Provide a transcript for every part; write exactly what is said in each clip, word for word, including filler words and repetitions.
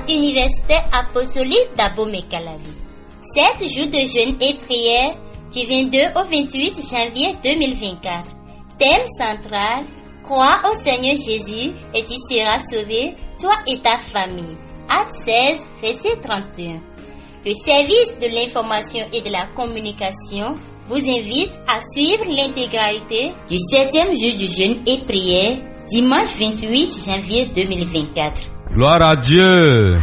universitaire apostolique d'Abomey-Calavi. Sept jours de jeûne et prière du vingt-deux au vingt-huit janvier deux mille vingt-quatre. Thème central, crois au Seigneur Jésus et tu seras sauvé, toi et ta famille. Acte seize, verset trente et un. Le service de l'information et de la communication vous invite à suivre l'intégralité du septième jour du jeûne et prière, dimanche vingt-huit janvier deux mille vingt-quatre. Gloire à Dieu.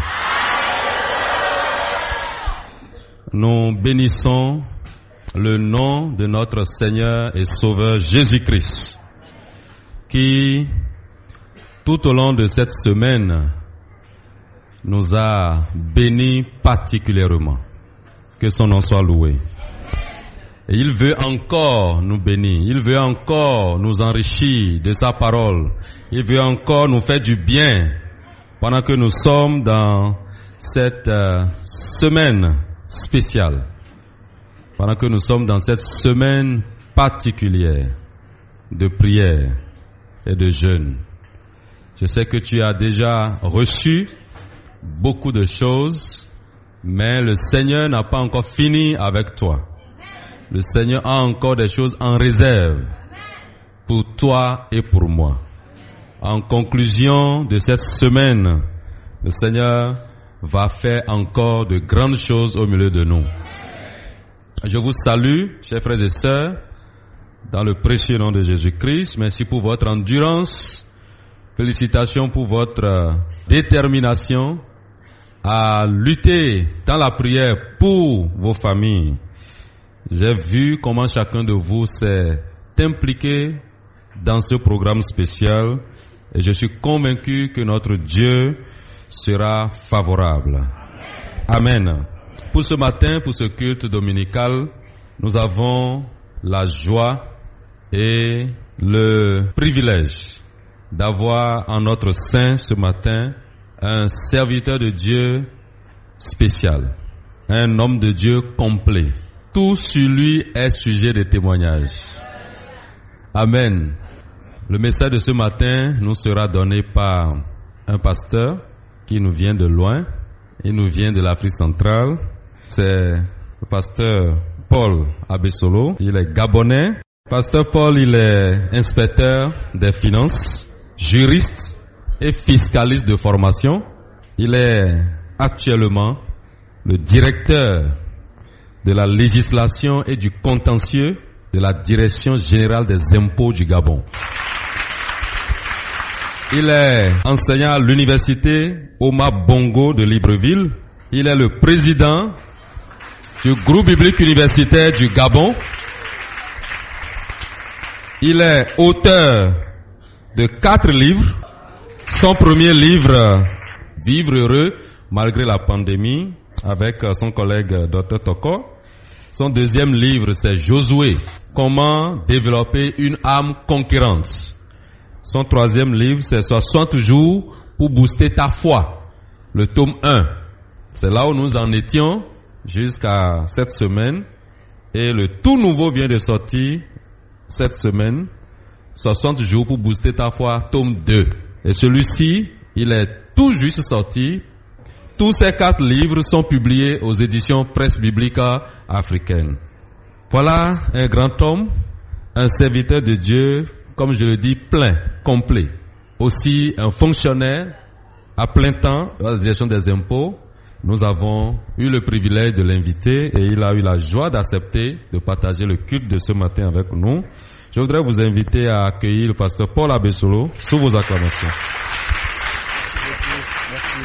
Nous bénissons le nom de notre Seigneur et Sauveur Jésus-Christ, qui, tout au long de cette semaine, nous a bénis particulièrement. Que son nom soit loué. Et il veut encore nous bénir. Il veut encore nous enrichir de sa parole. Il veut encore nous faire du bien pendant que nous sommes dans cette euh, semaine spéciale. Pendant que nous sommes dans cette semaine particulière de prière et de jeûne. Je sais que tu as déjà reçu beaucoup de choses, mais le Seigneur n'a pas encore fini avec toi. Le Seigneur a encore des choses en réserve pour toi et pour moi. En conclusion de cette semaine, le Seigneur va faire encore de grandes choses au milieu de nous. Je vous salue, chers frères et sœurs, dans le précieux nom de Jésus-Christ. Merci pour votre endurance. Félicitations pour votre détermination à lutter dans la prière pour vos familles. J'ai vu comment chacun de vous s'est impliqué dans ce programme spécial et je suis convaincu que notre Dieu sera favorable. Amen. Pour ce matin, pour ce culte dominical, nous avons la joie et le privilège d'avoir en notre sein ce matin un serviteur de Dieu spécial, un homme de Dieu complet. Tout sur lui est sujet de témoignage. Amen. Le message de ce matin nous sera donné par un pasteur qui nous vient de loin. Il nous vient de l'Afrique centrale. C'est le pasteur Paul Abesolo. Il est gabonais. Pasteur Paul, il est inspecteur des finances, juriste et fiscaliste de formation. Il est actuellement le directeur de la législation et du contentieux de la Direction générale des impôts du Gabon. Il est enseignant à l'université Oma Bongo de Libreville. Il est le président du groupe biblique universitaire du Gabon. Il est auteur de quatre livres. Son premier livre, Vivre heureux malgré la pandémie, avec son collègue docteur Toko. Son deuxième livre, c'est Josué, comment développer une âme conquérante. Son troisième livre, c'est soixante jours pour booster ta foi, le tome un. C'est là où nous en étions jusqu'à cette semaine. Et le tout nouveau vient de sortir cette semaine, soixante jours pour booster ta foi, tome deux. Et celui-ci, il est tout juste sorti. Tous ces quatre livres sont publiés aux éditions Presse Biblica africaine. Voilà un grand homme, un serviteur de Dieu, comme je le dis, plein, complet. Aussi un fonctionnaire à plein temps à la direction des impôts. Nous avons eu le privilège de l'inviter et il a eu la joie d'accepter de partager le culte de ce matin avec nous. Je voudrais vous inviter à accueillir le pasteur Paul Abesolo sous vos acclamations. Merci.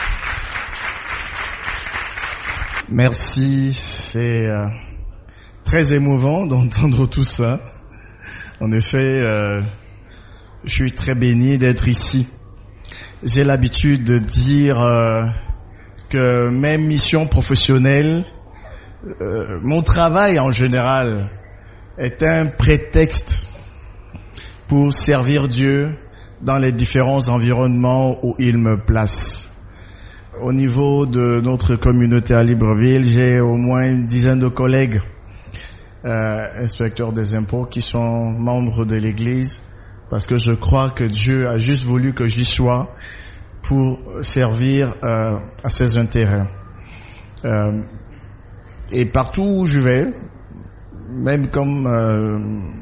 Merci, c'est euh, très émouvant d'entendre tout ça. En effet, euh, je suis très béni d'être ici. J'ai l'habitude de dire euh, que mes missions professionnelles, euh, mon travail en général, est un prétexte pour servir Dieu dans les différents environnements où il me place. Au niveau de notre communauté à Libreville, j'ai au moins une dizaine de collègues euh, inspecteurs des impôts qui sont membres de l'Église, parce que je crois que Dieu a juste voulu que j'y sois pour servir euh, à ses intérêts. Euh, et partout où je vais, même comme euh,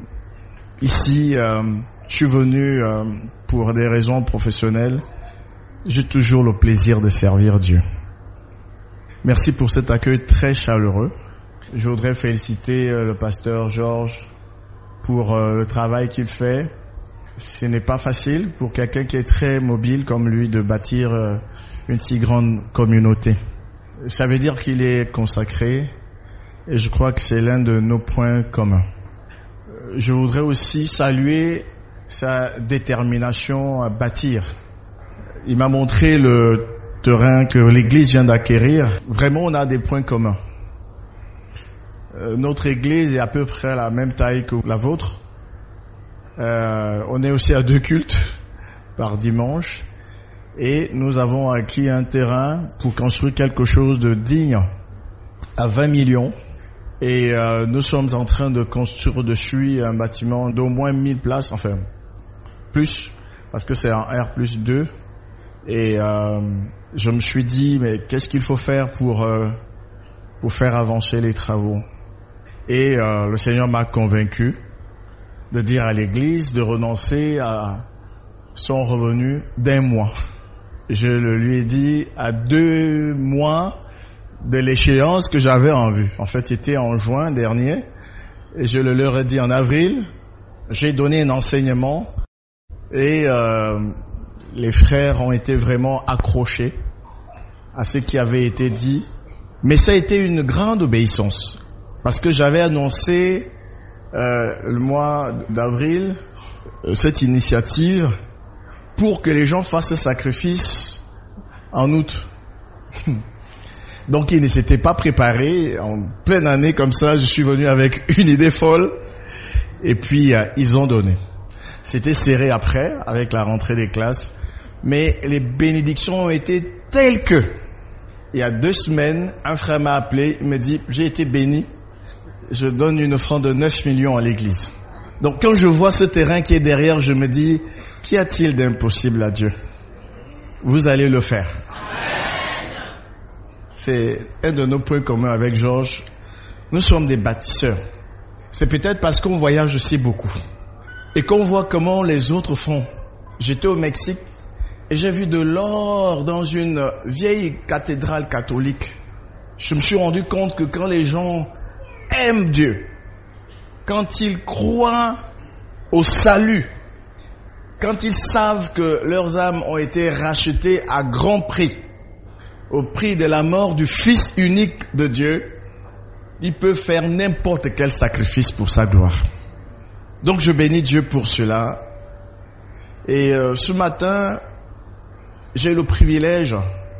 ici, euh, je suis venu euh, pour des raisons professionnelles, j'ai toujours le plaisir de servir Dieu. Merci pour cet accueil très chaleureux. Je voudrais féliciter euh, le pasteur Georges pour euh, le travail qu'il fait. Ce n'est pas facile pour quelqu'un qui est très mobile comme lui de bâtir euh, une si grande communauté. Ça veut dire qu'il est consacré et je crois que c'est l'un de nos points communs. Je voudrais aussi saluer sa détermination à bâtir. Il m'a montré le terrain que l'Église vient d'acquérir. Vraiment, on a des points communs. Euh, notre Église est à peu près la même taille que la vôtre. Euh, on est aussi à deux cultes par dimanche. Et nous avons acquis un terrain pour construire quelque chose de digne à vingt millions. Et euh, nous sommes en train de construire dessus un bâtiment d'au moins mille places, enfin plus, parce que c'est un R plus deux. Et euh, je me suis dit, mais qu'est-ce qu'il faut faire pour, euh, pour faire avancer les travaux? Et euh, le Seigneur m'a convaincu de dire à l'Église de renoncer à son revenu d'un mois. Je le lui ai dit à deux mois de l'échéance que j'avais en vue. En fait, c'était en juin dernier. Et je le leur ai dit en avril. J'ai donné un enseignement. Et euh, les frères ont été vraiment accrochés à ce qui avait été dit. Mais ça a été une grande obéissance. Parce que j'avais annoncé euh, le mois d'avril euh, cette initiative pour que les gens fassent ce sacrifice en août. Donc ils ne s'étaient pas préparés. En pleine année comme ça, je suis venu avec une idée folle. Et puis euh, ils ont donné. C'était serré après, avec la rentrée des classes. Mais les bénédictions ont été telles que, il y a deux semaines, un frère m'a appelé, il me dit, j'ai été béni, je donne une offrande de neuf millions à l'église. Donc quand je vois ce terrain qui est derrière, je me dis, qu'y a-t-il d'impossible à Dieu? Vous allez le faire. C'est un de nos points communs avec Georges. Nous sommes des bâtisseurs. C'est peut-être parce qu'on voyage aussi beaucoup. Et qu'on voit comment les autres font. J'étais au Mexique et j'ai vu de l'or dans une vieille cathédrale catholique. Je me suis rendu compte que quand les gens aiment Dieu, quand ils croient au salut, quand ils savent que leurs âmes ont été rachetées à grand prix, au prix de la mort du Fils unique de Dieu, ils peuvent faire n'importe quel sacrifice pour sa gloire. Donc je bénis Dieu pour cela. Et euh, ce matin, j'ai le privilège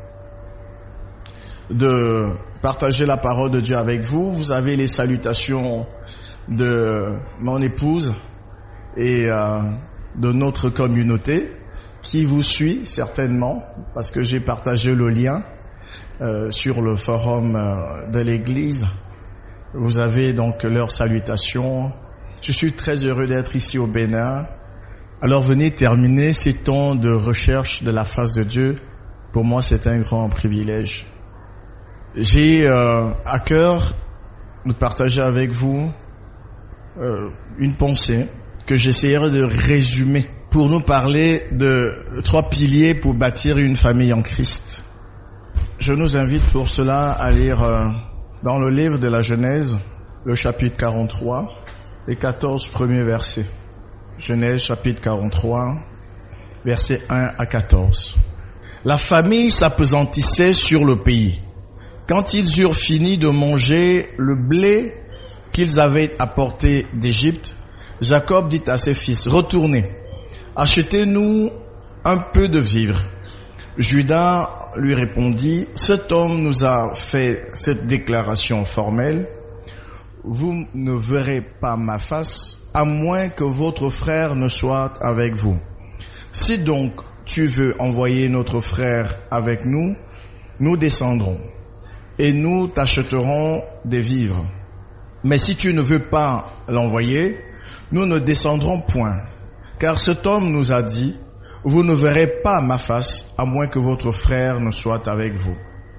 de partager la parole de Dieu avec vous. Vous avez les salutations de mon épouse et euh, de notre communauté qui vous suit certainement parce que j'ai partagé le lien euh, sur le forum euh, de l'église. Vous avez donc leurs salutations. Je suis très heureux d'être ici au Bénin. Alors venez terminer ces temps de recherche de la face de Dieu. Pour moi, c'est un grand privilège. J'ai euh, à cœur de partager avec vous euh, une pensée que j'essaierai de résumer pour nous parler de trois piliers pour bâtir une famille en Christ. Je nous invite pour cela à lire euh, dans le livre de la Genèse, le chapitre quarante-trois, les quatorze premiers versets. Genèse chapitre quarante-trois, versets un à quatorze. La famille s'appesantissait sur le pays. Quand ils eurent fini de manger le blé qu'ils avaient apporté d'Égypte, Jacob dit à ses fils, retournez, achetez-nous un peu de vivres. Judas lui répondit, cet homme nous a fait cette déclaration formelle, vous ne verrez pas ma face, à moins que votre frère ne soit avec vous. Si donc tu veux envoyer notre frère avec nous, nous descendrons et nous t'achèterons des vivres. Mais si tu ne veux pas l'envoyer, nous ne descendrons point. Car cet homme nous a dit, vous ne verrez pas ma face, à moins que votre frère ne soit avec vous. »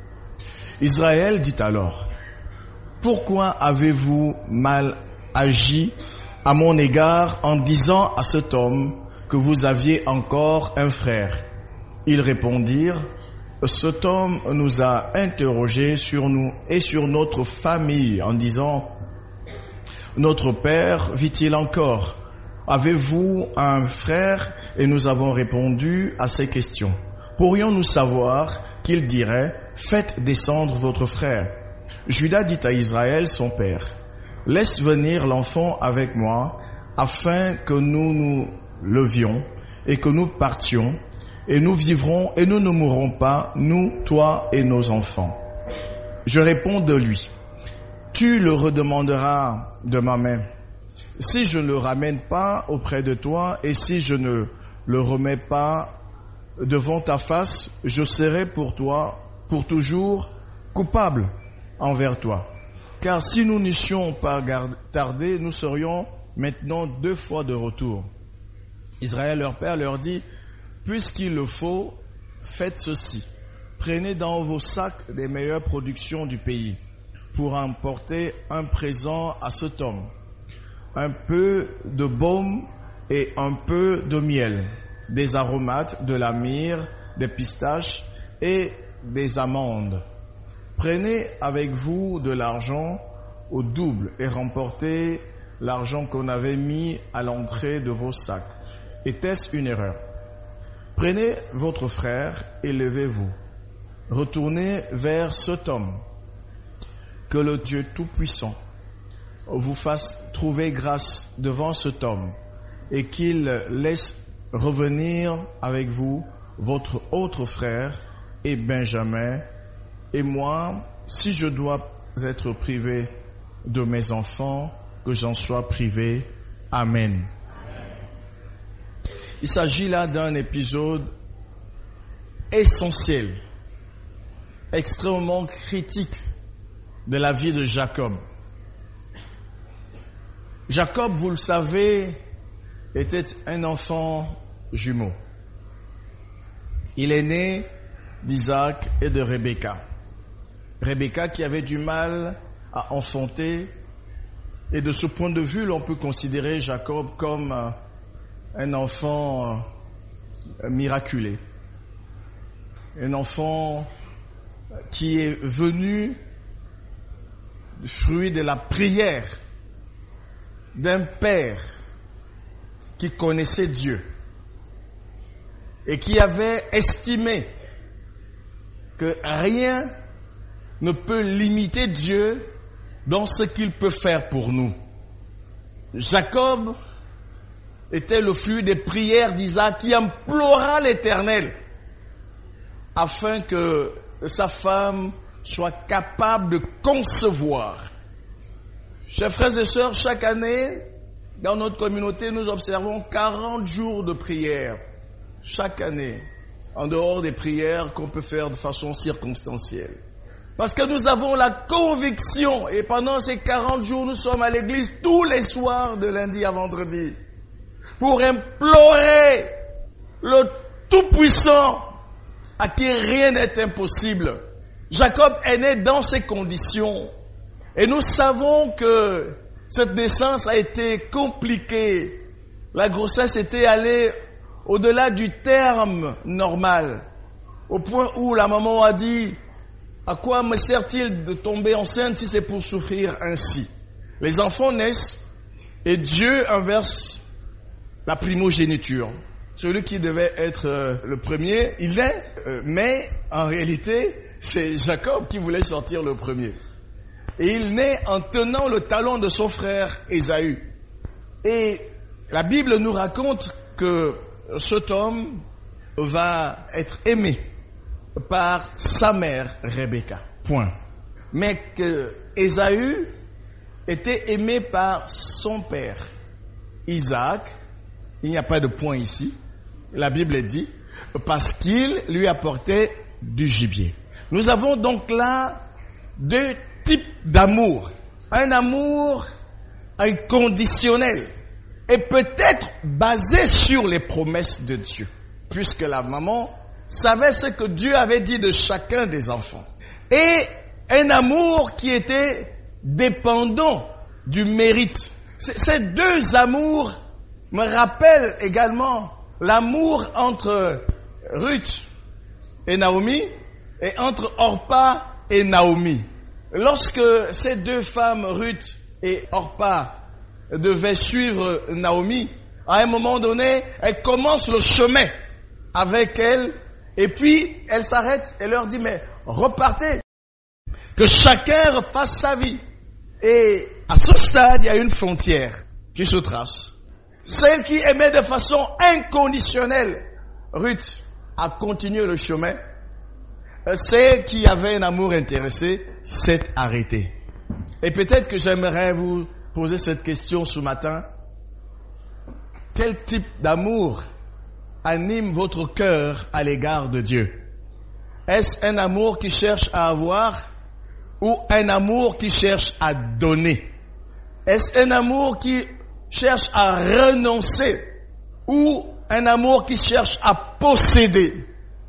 Israël dit alors, « Pourquoi avez-vous mal agi à mon égard en disant à cet homme que vous aviez encore un frère ?» Ils répondirent, « Cet homme nous a interrogés sur nous et sur notre famille en disant, « Notre père vit-il encore? Avez-vous un frère? » Et nous avons répondu à ces questions. Pourrions-nous savoir qu'il dirait, « Faites descendre votre frère. » Juda dit à Israël, son père, « Laisse venir l'enfant avec moi, afin que nous nous levions et que nous partions, et nous vivrons et nous ne mourrons pas, nous, toi et nos enfants. » Je réponds de lui, « Tu le redemanderas de ma main. Si je ne le ramène pas auprès de toi et si je ne le remets pas devant ta face, je serai pour toi, pour toujours, coupable envers toi. Car si nous n'eussions pas tardé, nous serions maintenant deux fois de retour. » Israël, leur père, leur dit, « Puisqu'il le faut, faites ceci. Prenez dans vos sacs les meilleures productions du pays pour emporter un présent à cet homme. Un peu de baume et un peu de miel, des aromates, de la myrrhe, des pistaches et des amandes. Prenez avec vous de l'argent au double et remportez l'argent qu'on avait mis à l'entrée de vos sacs. Était-ce une erreur? Prenez votre frère et levez-vous. Retournez vers cet homme. Que le Dieu Tout-Puissant vous fasse trouver grâce devant cet homme et qu'il laisse revenir avec vous votre autre frère et Benjamin et moi, si je dois être privé de mes enfants, que j'en sois privé. Amen. Il s'agit là d'un épisode essentiel, extrêmement critique de la vie de Jacob. Jacob, vous le savez, était un enfant jumeau. Il est né d'Isaac et de Rebecca. Rebecca qui avait du mal à enfanter, et de ce point de vue, l'on peut considérer Jacob comme un enfant miraculé. Un enfant qui est venu du fruit de la prière d'un père qui connaissait Dieu et qui avait estimé que rien ne peut limiter Dieu dans ce qu'il peut faire pour nous. Jacob était le fruit des prières d'Isaac qui implora l'Éternel afin que sa femme soit capable de concevoir. Chers frères et sœurs, chaque année, dans notre communauté, nous observons quarante jours de prière. Chaque année, en dehors des prières qu'on peut faire de façon circonstancielle. Parce que nous avons la conviction, et pendant ces quarante jours, nous sommes à l'église tous les soirs de lundi à vendredi, pour implorer le Tout-Puissant à qui rien n'est impossible. Jacob est né dans ces conditions. Et nous savons que cette naissance a été compliquée. La grossesse était allée au-delà du terme normal. Au point où la maman a dit, à quoi me sert-il de tomber enceinte si c'est pour souffrir ainsi? Les enfants naissent et Dieu inverse la primogéniture. Celui qui devait être euh, le premier, il est, euh, mais en réalité, c'est Jacob qui voulait sortir le premier. Et il naît en tenant le talon de son frère Ésaü. Et la Bible nous raconte que cet homme va être aimé par sa mère Rebecca. Point. Mais que Ésaü était aimé par son père Isaac. Il n'y a pas de point ici. La Bible dit parce qu'il lui apportait du gibier. Nous avons donc là deux types d'amour. Un amour inconditionnel et peut-être basé sur les promesses de Dieu. puisque la maman savait ce que Dieu avait dit de chacun des enfants. Et un amour qui était dépendant du mérite. Ces deux amours me rappellent également l'amour entre Ruth et Naomi et entre Orpa et Naomi. Lorsque ces deux femmes, Ruth et Orpa, devaient suivre Naomi, à un moment donné, elles commencent le chemin avec elle et puis elle s'arrête et leur dit, mais repartez, que chacun refasse sa vie. Et à ce stade, il y a une frontière qui se trace. Celle qui aimait de façon inconditionnelle Ruth a continué le chemin. Celle qui avait un amour intéressé s'est arrêtée. Et peut-être que j'aimerais vous poser cette question ce matin. Quel type d'amour anime votre cœur à l'égard de Dieu? Est-ce un amour qui cherche à avoir ou un amour qui cherche à donner? Est-ce un amour qui cherche à renoncer ou un amour qui cherche à posséder?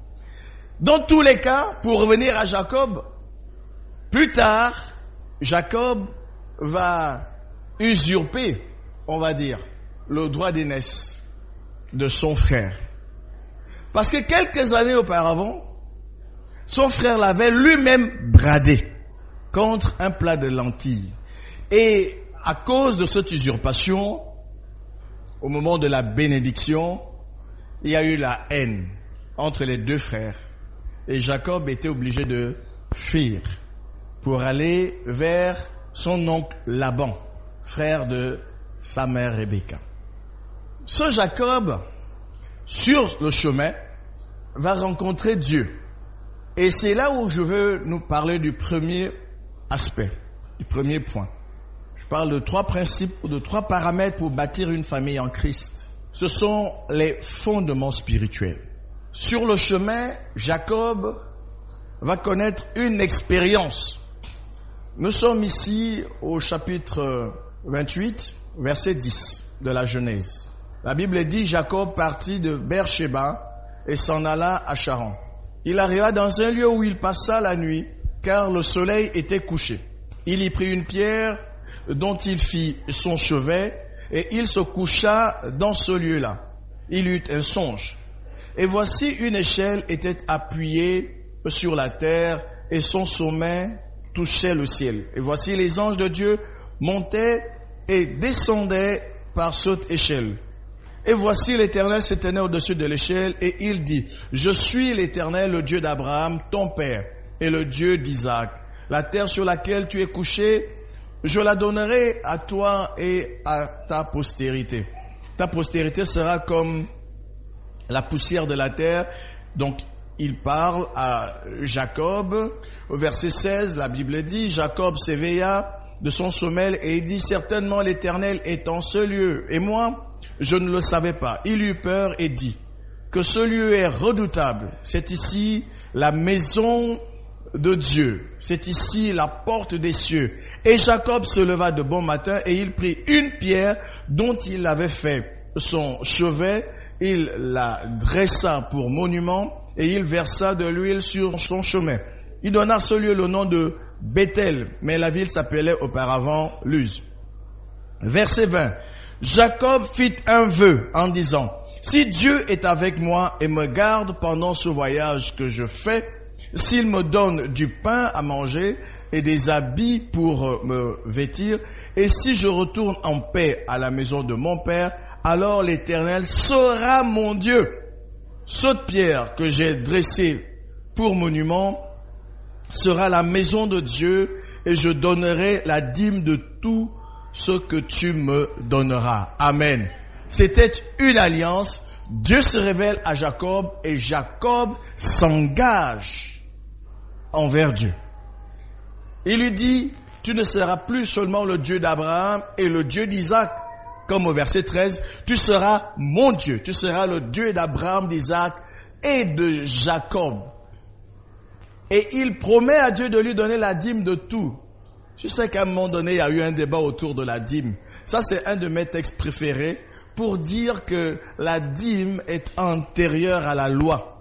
Dans tous les cas, pour revenir à Jacob, plus tard, Jacob va usurper, on va dire, le droit d'aînesse de son frère. Parce que quelques années auparavant, son frère l'avait lui-même bradé contre un plat de lentilles. Et à cause de cette usurpation, au moment de la bénédiction, il y a eu la haine entre les deux frères. Et Jacob était obligé de fuir pour aller vers son oncle Laban, frère de sa mère Rebecca. Ce Jacob, sur le chemin, va rencontrer Dieu. Et c'est là où je veux nous parler du premier aspect, du premier point. Je parle de trois principes ou de trois paramètres pour bâtir une famille en Christ. Ce sont les fondements spirituels. Sur le chemin, Jacob va connaître une expérience. Nous sommes ici au chapitre vingt-huit, verset dix de la Genèse. La Bible dit, Jacob partit de Beersheba et s'en alla à Charan. Il arriva dans un lieu où il passa la nuit, car le soleil était couché. Il y prit une pierre dont il fit son chevet, et il se coucha dans ce lieu-là. Il eut un songe. Et voici une échelle était appuyée sur la terre, et son sommet touchait le ciel. Et voici les anges de Dieu montaient et descendaient par cette échelle. Et voici l'Éternel se tenait au-dessus de l'échelle, et il dit, je suis l'Éternel, le Dieu d'Abraham, ton père, et le Dieu d'Isaac. La terre sur laquelle tu es couché, je la donnerai à toi et à ta postérité. Ta postérité sera comme la poussière de la terre. Donc, il parle à Jacob. Au verset seize, la Bible dit, Jacob s'éveilla de son sommeil et il dit, certainement l'Éternel est en ce lieu. Et moi, je ne le savais pas. Il eut peur et dit, que ce lieu est redoutable. C'est ici la maison de Dieu. C'est ici la porte des cieux. Et Jacob se leva de bon matin et il prit une pierre dont il avait fait son chevet. Il la dressa pour monument et il versa de l'huile sur son chemin. Il donna à ce lieu le nom de Bethel, mais la ville s'appelait auparavant Luz. Verset vingt. Jacob fit un vœu en disant, si Dieu est avec moi et me garde pendant ce voyage que je fais, s'il me donne du pain à manger et des habits pour me vêtir, et si je retourne en paix à la maison de mon père, alors l'Éternel sera mon Dieu. Cette pierre que j'ai dressée pour monument sera la maison de Dieu, et je donnerai la dîme de tout ce que tu me donneras. Amen. C'était une alliance. Dieu se révèle à Jacob et Jacob s'engage envers Dieu. Il lui dit, tu ne seras plus seulement le Dieu d'Abraham et le Dieu d'Isaac, comme au verset treize, tu seras mon Dieu, tu seras le Dieu d'Abraham, d'Isaac et de Jacob. Et il promet à Dieu de lui donner la dîme de tout. Je sais qu'à un moment donné, il y a eu un débat autour de la dîme. Ça, c'est un de mes textes préférés pour dire que la dîme est antérieure à la loi.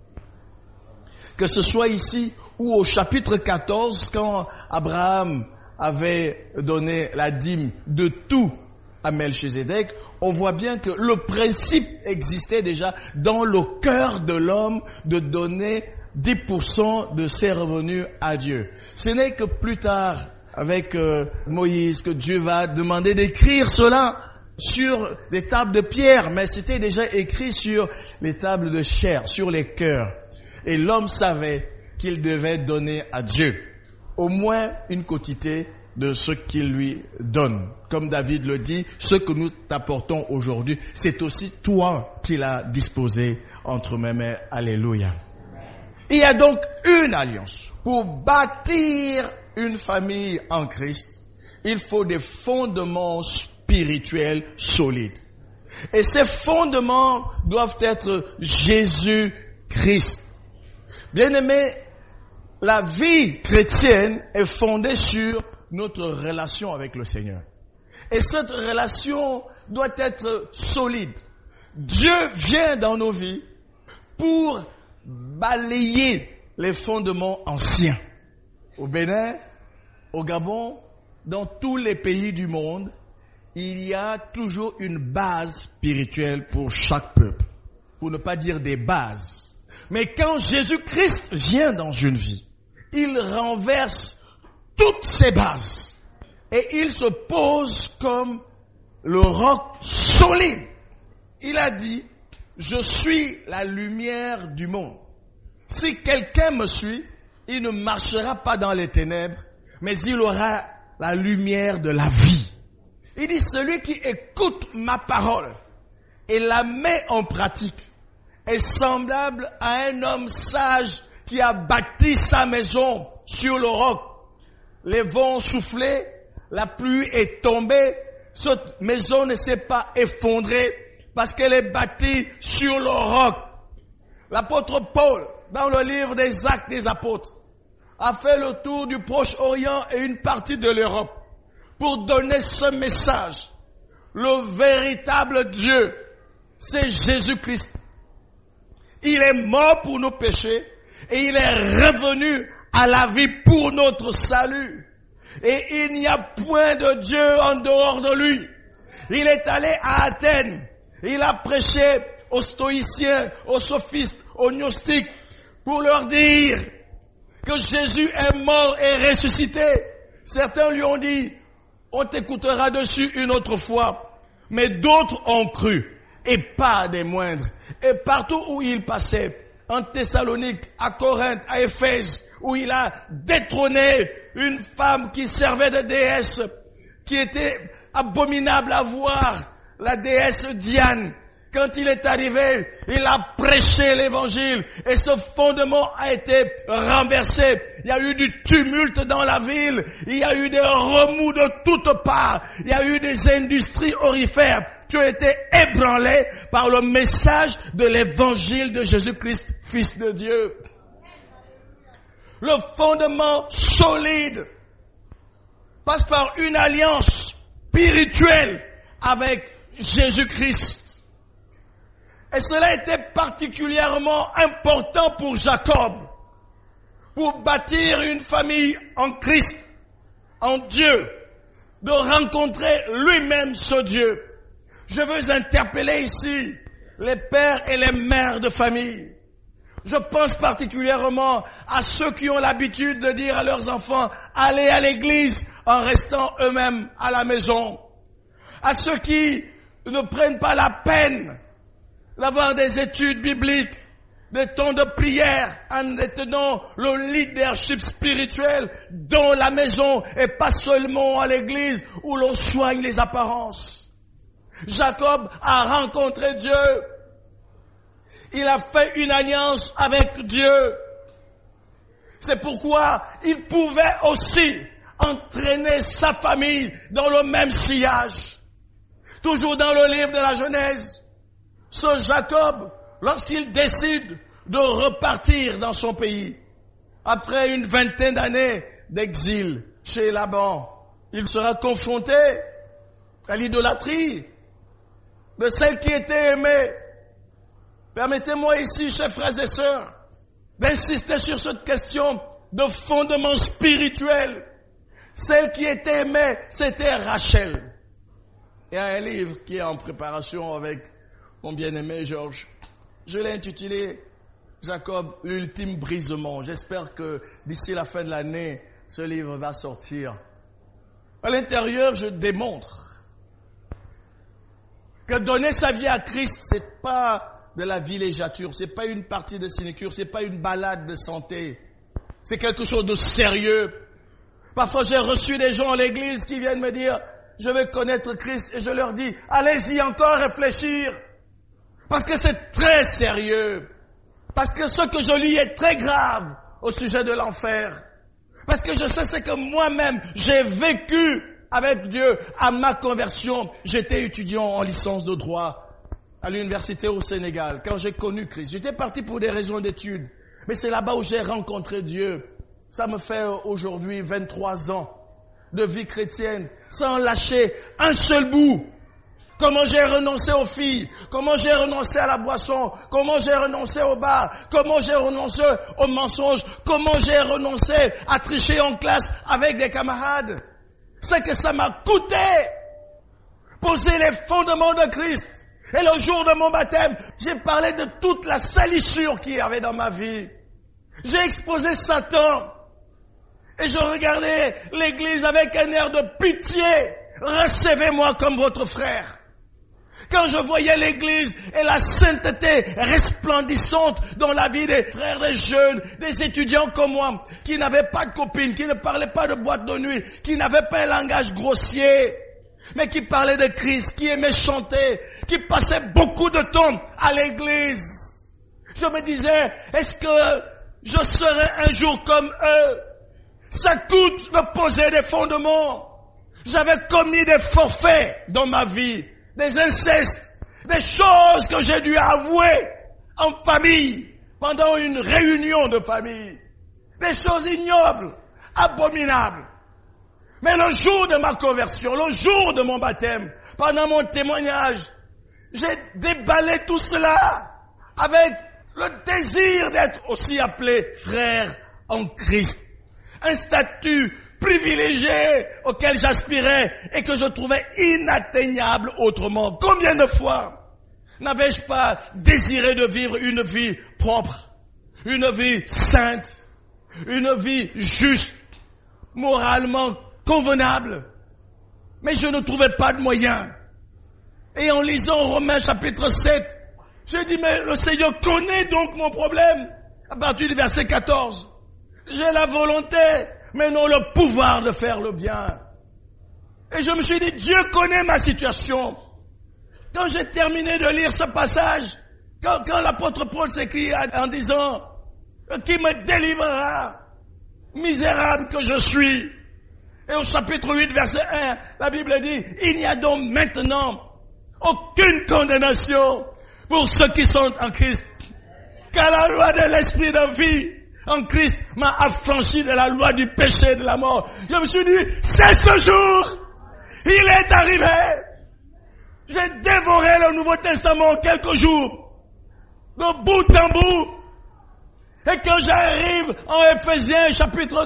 Que ce soit ici ou au chapitre quatorze, quand Abraham avait donné la dîme de tout à Melchizedek, on voit bien que le principe existait déjà dans le cœur de l'homme de donner dix pour cent de ses revenus à Dieu. Ce n'est que plus tard, avec euh, Moïse, que Dieu va demander d'écrire cela sur des tables de pierre, mais c'était déjà écrit sur les tables de chair, sur les cœurs. Et l'homme savait qu'il devait donner à Dieu au moins une quotité de ce qu'il lui donne. Comme David le dit, ce que nous t'apportons aujourd'hui, c'est aussi toi qui l'as disposé entre mes mains. Alléluia. Il y a donc une alliance. Pour bâtir une famille en Christ, il faut des fondements spirituels solides. Et ces fondements doivent être Jésus-Christ. Bien-aimés, la vie chrétienne est fondée sur notre relation avec le Seigneur. Et cette relation doit être solide. Dieu vient dans nos vies pour balayer les fondements anciens. Au Bénin, au Gabon, dans tous les pays du monde, il y a toujours une base spirituelle pour chaque peuple. Pour ne pas dire des bases. Mais quand Jésus-Christ vient dans une vie, il renverse toutes ces bases. Et il se pose comme le roc solide. Il a dit, je suis la lumière du monde. Si quelqu'un me suit, il ne marchera pas dans les ténèbres, mais il aura la lumière de la vie. Il dit, celui qui écoute ma parole et la met en pratique est semblable à un homme sage qui a bâti sa maison sur le roc. Les vents ont soufflé, la pluie est tombée, cette maison ne s'est pas effondrée parce qu'elle est bâtie sur le roc. L'apôtre Paul, dans le livre des Actes des Apôtres, a fait le tour du Proche-Orient et une partie de l'Europe pour donner ce message. Le véritable Dieu, c'est Jésus-Christ. Il est mort pour nos péchés et il est revenu à la vie pour notre salut. Et il n'y a point de Dieu en dehors de lui. Il est allé à Athènes. Il a prêché aux stoïciens, aux sophistes, aux gnostiques pour leur dire que Jésus est mort et ressuscité. Certains lui ont dit, on t'écoutera dessus une autre fois. Mais d'autres ont cru, et pas des moindres. Et partout où il passait, en Thessalonique, à Corinthe, à Éphèse, où il a détrôné une femme qui servait de déesse, qui était abominable à voir, la déesse Diane. Quand il est arrivé, il a prêché l'évangile et ce fondement a été renversé. Il y a eu du tumulte dans la ville, il y a eu des remous de toutes parts, il y a eu des industries orifères qui ont été ébranlées par le message de l'évangile de Jésus-Christ, Fils de Dieu. Le fondement solide passe par une alliance spirituelle avec Jésus-Christ. Et cela était particulièrement important pour Jacob, pour bâtir une famille en Christ, en Dieu, de rencontrer lui-même ce Dieu. Je veux interpeller ici les pères et les mères de famille. Je pense particulièrement à ceux qui ont l'habitude de dire à leurs enfants, allez à l'église en restant eux-mêmes à la maison. À ceux qui ne prennent pas la peine d'avoir des études bibliques, des temps de prière, en détenant le leadership spirituel dans la maison et pas seulement à l'église où l'on soigne les apparences. Jacob a rencontré Dieu. Il a fait une alliance avec Dieu. C'est pourquoi il pouvait aussi entraîner sa famille dans le même sillage. Toujours dans le livre de la Genèse, ce Jacob, lorsqu'il décide de repartir dans son pays, après une vingtaine d'années d'exil chez Laban, il sera confronté à l'idolâtrie. de celle qui était aimée. Permettez-moi ici, chers frères et sœurs, d'insister sur cette question de fondement spirituel. Celle qui était aimée, c'était Rachel. Il y a un livre qui est en préparation avec mon bien-aimé Georges. Je l'ai intitulé Jacob, l'ultime brisement. J'espère que d'ici la fin de l'année, ce livre va sortir. À l'intérieur, je démontre que donner sa vie à Christ, c'est pas de la villégiature, c'est pas une partie de sinécure, c'est pas une balade de santé. C'est quelque chose de sérieux. Parfois, j'ai reçu des gens à l'église qui viennent me dire, je vais connaître Christ, et je leur dis, allez-y encore réfléchir. Parce que c'est très sérieux. Parce que ce que je lis est très grave au sujet de l'enfer. Parce que je sais ce que moi-même, j'ai vécu avec Dieu à ma conversion. J'étais étudiant en licence de droit à l'université au Sénégal. Quand j'ai connu Christ, j'étais parti pour des raisons d'études. Mais c'est là-bas où j'ai rencontré Dieu. Ça me fait aujourd'hui vingt-trois ans de vie chrétienne sans lâcher un seul bout. Comment j'ai renoncé aux filles, comment j'ai renoncé à la boisson, comment j'ai renoncé au bar, comment j'ai renoncé aux mensonges, comment j'ai renoncé à tricher en classe avec des camarades. C'est que ça m'a coûté poser les fondements de Christ. Et le jour de mon baptême, j'ai parlé de toute la salissure qu'il y avait dans ma vie. J'ai exposé Satan. Et je regardais l'église avec un air de pitié. Recevez-moi comme votre frère. Quand je voyais l'église et la sainteté resplendissante dans la vie des frères, des jeunes, des étudiants comme moi, qui n'avaient pas de copines, qui ne parlaient pas de boîte de nuit, qui n'avaient pas un langage grossier, mais qui parlaient de Christ, qui aimaient chanter, qui passaient beaucoup de temps à l'église. Je me disais, est-ce que je serai un jour comme eux? Ça coûte de poser des fondements. J'avais commis des forfaits dans ma vie, des incestes, des choses que j'ai dû avouer en famille, pendant une réunion de famille. Des choses ignobles, abominables. Mais le jour de ma conversion, le jour de mon baptême, pendant mon témoignage, j'ai déballé tout cela avec le désir d'être aussi appelé frère en Christ. Un statut privilégié auquel j'aspirais et que je trouvais inatteignable autrement. Combien de fois n'avais-je pas désiré de vivre une vie propre, une vie sainte, une vie juste, moralement convenable, mais je ne trouvais pas de moyens. Et en lisant Romains chapitre sept, j'ai dit, mais le Seigneur connaît donc mon problème. À partir du verset quatorze, j'ai la volonté, mais non le pouvoir de faire le bien. Et je me suis dit, Dieu connaît ma situation. Quand j'ai terminé de lire ce passage, quand, quand l'apôtre Paul s'écrit en disant, qui me délivrera, misérable que je suis. Et au chapitre huit, verset un, la Bible dit, il n'y a donc maintenant aucune condamnation pour ceux qui sont en Christ. Car la loi de l'esprit de vie en Christ m'a affranchi de la loi du péché et de la mort. Je me suis dit, c'est ce jour, il est arrivé. J'ai dévoré le Nouveau Testament en quelques jours, de bout en bout. Et quand j'arrive en Éphésiens chapitre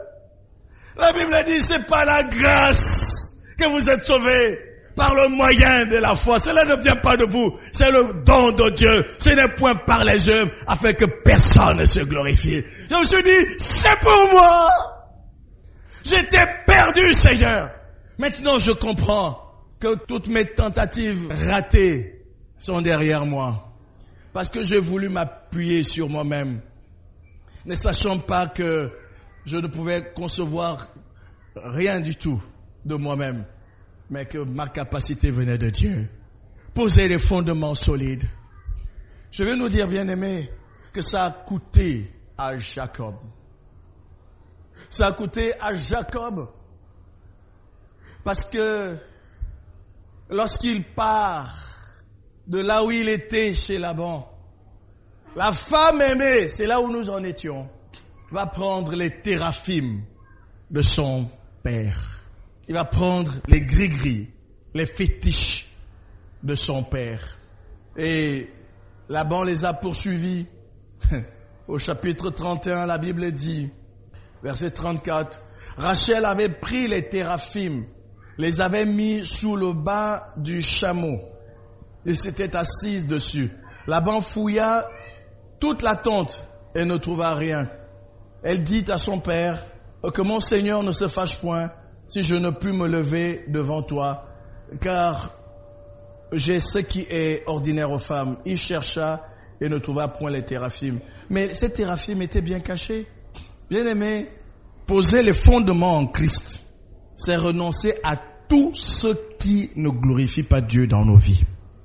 deux, la Bible dit, c'est par la grâce que vous êtes sauvés, par le moyen de la foi. Cela ne vient pas de vous, c'est le don de Dieu. Ce n'est point par les œuvres, afin que personne ne se glorifie. Je me suis dit, c'est pour moi. J'étais perdu, Seigneur. Maintenant, je comprends que toutes mes tentatives ratées sont derrière moi. Parce que j'ai voulu m'appuyer sur moi-même, ne sachant pas que je ne pouvais concevoir rien du tout de moi-même, mais que ma capacité venait de Dieu. Poser des fondements solides. Je vais nous dire, bien-aimés, que ça a coûté à Jacob. Ça a coûté à Jacob parce que lorsqu'il part de là où il était chez Laban, la femme aimée, c'est là où nous en étions, va prendre les téraphimes de son père. Il va prendre les gris-gris, les fétiches de son père. Et Laban les a poursuivis. Au chapitre trente et un, la Bible dit, verset trente-quatre, Rachel avait pris les téraphim, les avait mis sous le bas du chameau et s'était assise dessus. Laban fouilla toute la tente et ne trouva rien. Elle dit à son père, que mon Seigneur ne se fâche point si je ne puis me lever devant toi, car j'ai ce qui est ordinaire aux femmes. Il chercha et ne trouva point les téraphim. Mais ces téraphim étaient bien cachés. Bien aimé, poser les fondements en Christ, c'est renoncer à tout ce qui ne glorifie pas Dieu dans nos vies.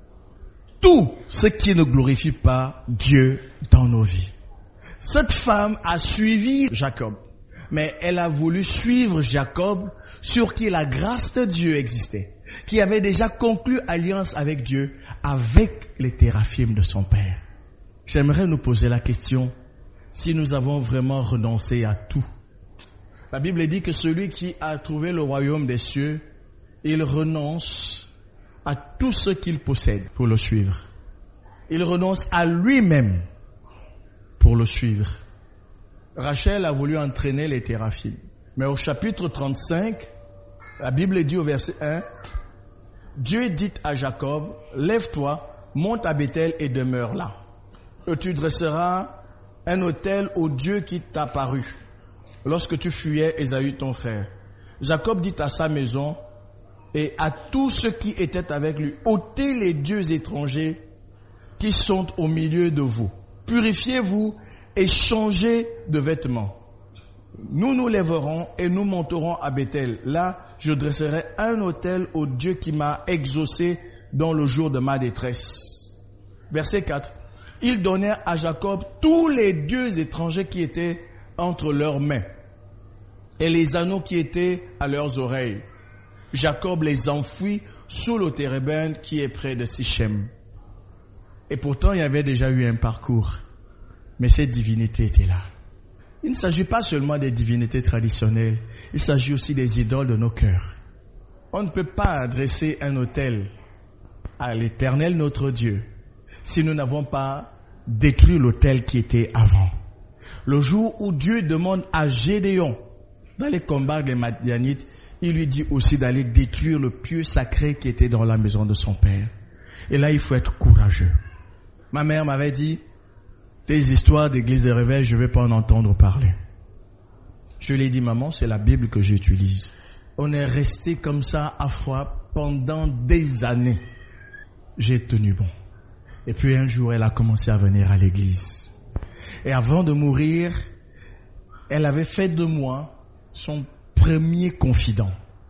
Tout ce qui ne glorifie pas Dieu dans nos vies. Cette femme a suivi Jacob, mais elle a voulu suivre Jacob sur qui la grâce de Dieu existait, qui avait déjà conclu alliance avec Dieu, avec les téraphim de son père. J'aimerais nous poser la question, si nous avons vraiment renoncé à tout. La Bible dit que celui qui a trouvé le royaume des cieux, il renonce à tout ce qu'il possède pour le suivre. Il renonce à lui-même pour le suivre. Rachel a voulu entraîner les téraphim. Mais au chapitre trente-cinq, la Bible dit au verset un, Dieu dit à Jacob, lève-toi, monte à Bethel et demeure là. Et tu dresseras un autel au Dieu qui t'a paru lorsque tu fuyais Ésaü ton frère. Jacob dit à sa maison et à tous ceux qui étaient avec lui, ôtez les dieux étrangers qui sont au milieu de vous. Purifiez-vous et changez de vêtements. Nous nous lèverons et nous monterons à Bethel. Là, je dresserai un autel au Dieu qui m'a exaucé dans le jour de ma détresse. Verset quatre. Ils donnèrent à Jacob tous les dieux étrangers qui étaient entre leurs mains et les anneaux qui étaient à leurs oreilles. Jacob les enfouit sous le térébinthe qui est près de Sichem. Et pourtant, il y avait déjà eu un parcours. Mais cette divinité était là. Il ne s'agit pas seulement des divinités traditionnelles. Il s'agit aussi des idoles de nos cœurs. On ne peut pas adresser un autel à l'Éternel notre Dieu si nous n'avons pas détruit l'autel qui était avant. Le jour où Dieu demande à Gédéon, dans les combats des Madianites, il lui dit aussi d'aller détruire le pieu sacré qui était dans la maison de son père. Et là, il faut être courageux. Ma mère m'avait dit, tes histoires d'église de réveil, je ne vais pas en entendre parler. Je lui ai dit, maman, c'est la Bible que j'utilise. On est resté comme ça à foi pendant des années. J'ai tenu bon. Et puis un jour, elle a commencé à venir à l'église. Et avant de mourir, elle avait fait de moi son premier confident.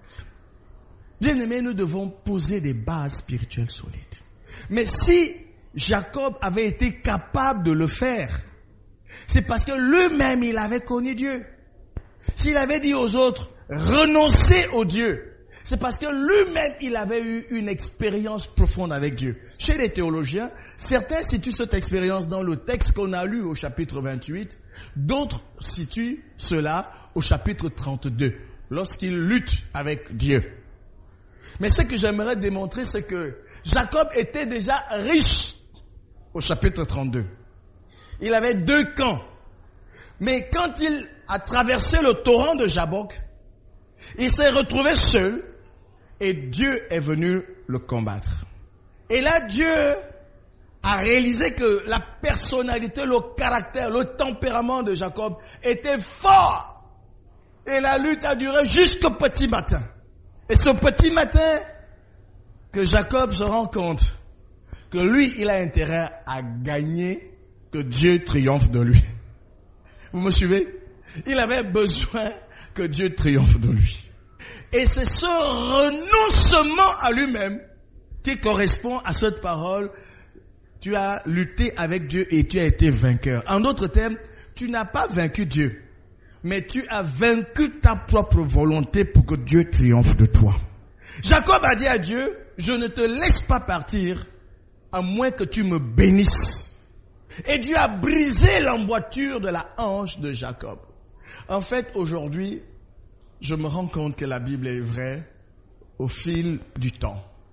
Bien aimé, nous devons poser des bases spirituelles solides. Mais si Jacob avait été capable de le faire, c'est parce que lui-même, il avait connu Dieu. S'il avait dit aux autres, renoncez au Dieu, c'est parce que lui-même, il avait eu une expérience profonde avec Dieu. Chez les théologiens, certains situent cette expérience dans le texte qu'on a lu au chapitre vingt-huit, d'autres situent cela au chapitre trente-deux, lorsqu'il lutte avec Dieu. Mais ce que j'aimerais démontrer, c'est que Jacob était déjà riche au chapitre trente-deux. Il avait deux camps. Mais quand il a traversé le torrent de Jabbok, il s'est retrouvé seul et Dieu est venu le combattre. Et là, Dieu a réalisé que la personnalité, le caractère, le tempérament de Jacob était fort. Et la lutte a duré jusqu'au petit matin. Et ce petit matin, que Jacob se rend compte que lui, il a intérêt à gagner, que Dieu triomphe de lui. Vous me suivez? Il avait besoin que Dieu triomphe de lui. Et c'est ce renoncement à lui-même qui correspond à cette parole. Tu as lutté avec Dieu et tu as été vainqueur. En d'autres termes, tu n'as pas vaincu Dieu, mais tu as vaincu ta propre volonté pour que Dieu triomphe de toi. Jacob a dit à Dieu, je ne te laisse pas partir à moins que tu me bénisses. Et Dieu a brisé l'emboîture de la hanche de Jacob. En fait, aujourd'hui, je me rends compte que la Bible est vraie au fil du temps.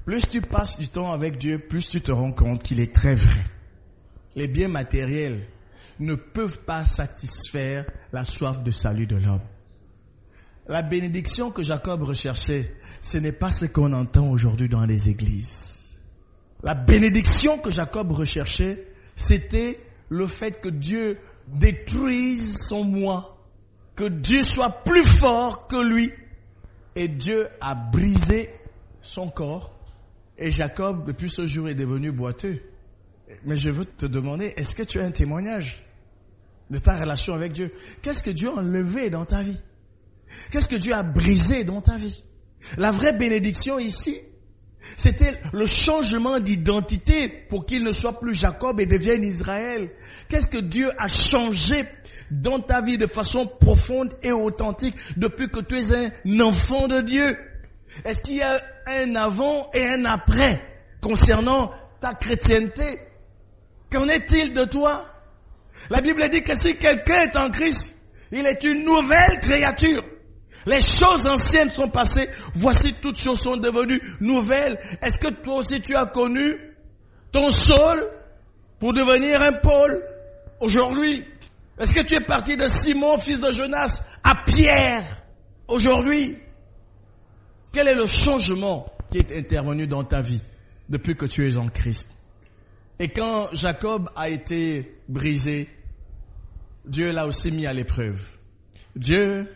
Plus tu passes du temps avec Dieu, plus tu te rends compte qu'il est très vrai. Les biens matériels ne peuvent pas satisfaire la soif de salut de l'homme. La bénédiction que Jacob recherchait, ce n'est pas ce qu'on entend aujourd'hui dans les églises. La bénédiction que Jacob recherchait, c'était le fait que Dieu détruise son moi, que Dieu soit plus fort que lui. Et Dieu a brisé son corps. Et Jacob, depuis ce jour, est devenu boiteux. Mais je veux te demander, est-ce que tu as un témoignage de ta relation avec Dieu? Qu'est-ce que Dieu a enlevé dans ta vie? Qu'est-ce que Dieu a brisé dans ta vie? La vraie bénédiction ici, c'était le changement d'identité pour qu'il ne soit plus Jacob et devienne Israël. Qu'est-ce que Dieu a changé dans ta vie de façon profonde et authentique depuis que tu es un enfant de Dieu? Est-ce qu'il y a un avant et un après concernant ta chrétienté? Qu'en est-il de toi? La Bible dit que si quelqu'un est en Christ, il est une nouvelle créature. Les choses anciennes sont passées, voici toutes choses sont devenues nouvelles. Est-ce que toi aussi tu as connu ton Saul pour devenir un Paul aujourd'hui? Est-ce que tu es parti de Simon, fils de Jonas, à Pierre aujourd'hui? Quel est le changement qui est intervenu dans ta vie depuis que tu es en Christ? Et quand Jacob a été brisé, Dieu l'a aussi mis à l'épreuve. Dieu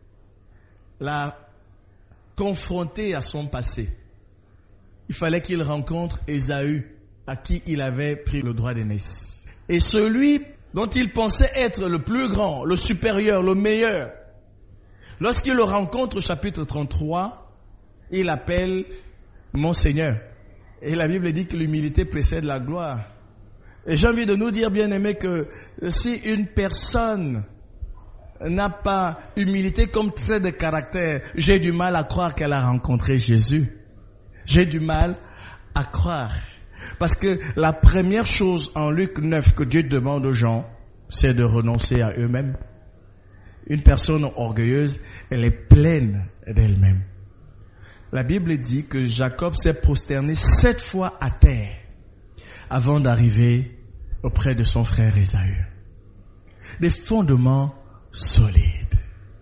l'a confronté à son passé. Il fallait qu'il rencontre Ésaü, à qui il avait pris le droit d'aînesse. Et celui dont il pensait être le plus grand, le supérieur, le meilleur, lorsqu'il le rencontre au chapitre trente-trois, il appelle mon Seigneur. Et la Bible dit que l'humilité précède la gloire. Et j'ai envie de nous dire, bien aimé, que si une personne n'a pas humilité comme trait de caractère, j'ai du mal à croire qu'elle a rencontré Jésus. J'ai du mal à croire. Parce que la première chose en Luc neuf que Dieu demande aux gens, c'est de renoncer à eux-mêmes. Une personne orgueilleuse, elle est pleine d'elle-même. La Bible dit que Jacob s'est prosterné sept fois à terre avant d'arriver auprès de son frère Ésaü. Des fondements solides.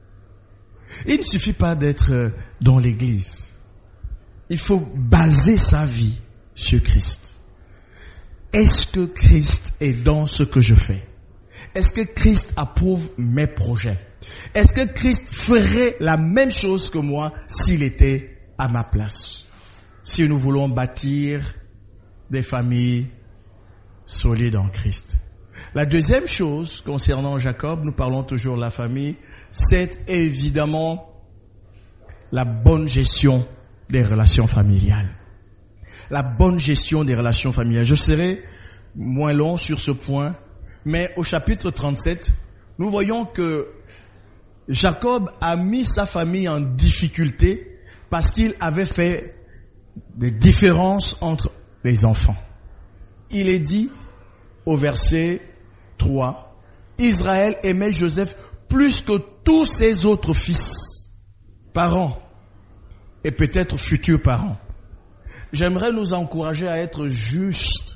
Il ne suffit pas d'être dans l'église. Il faut baser sa vie sur Christ. Est-ce que Christ est dans ce que je fais? Est-ce que Christ approuve mes projets? Est-ce que Christ ferait la même chose que moi s'il était à ma place? Si nous voulons bâtir des familles solides en Christ. La deuxième chose concernant Jacob, nous parlons toujours de la famille, c'est évidemment la bonne gestion des relations familiales. La bonne gestion des relations familiales. Je serai moins long sur ce point, mais au chapitre trente-sept, nous voyons que Jacob a mis sa famille en difficulté parce qu'il avait fait des différences entre les enfants. Il est dit au verset trois, Israël aimait Joseph plus que tous ses autres fils, parents et peut-être futurs parents. J'aimerais nous encourager à être justes.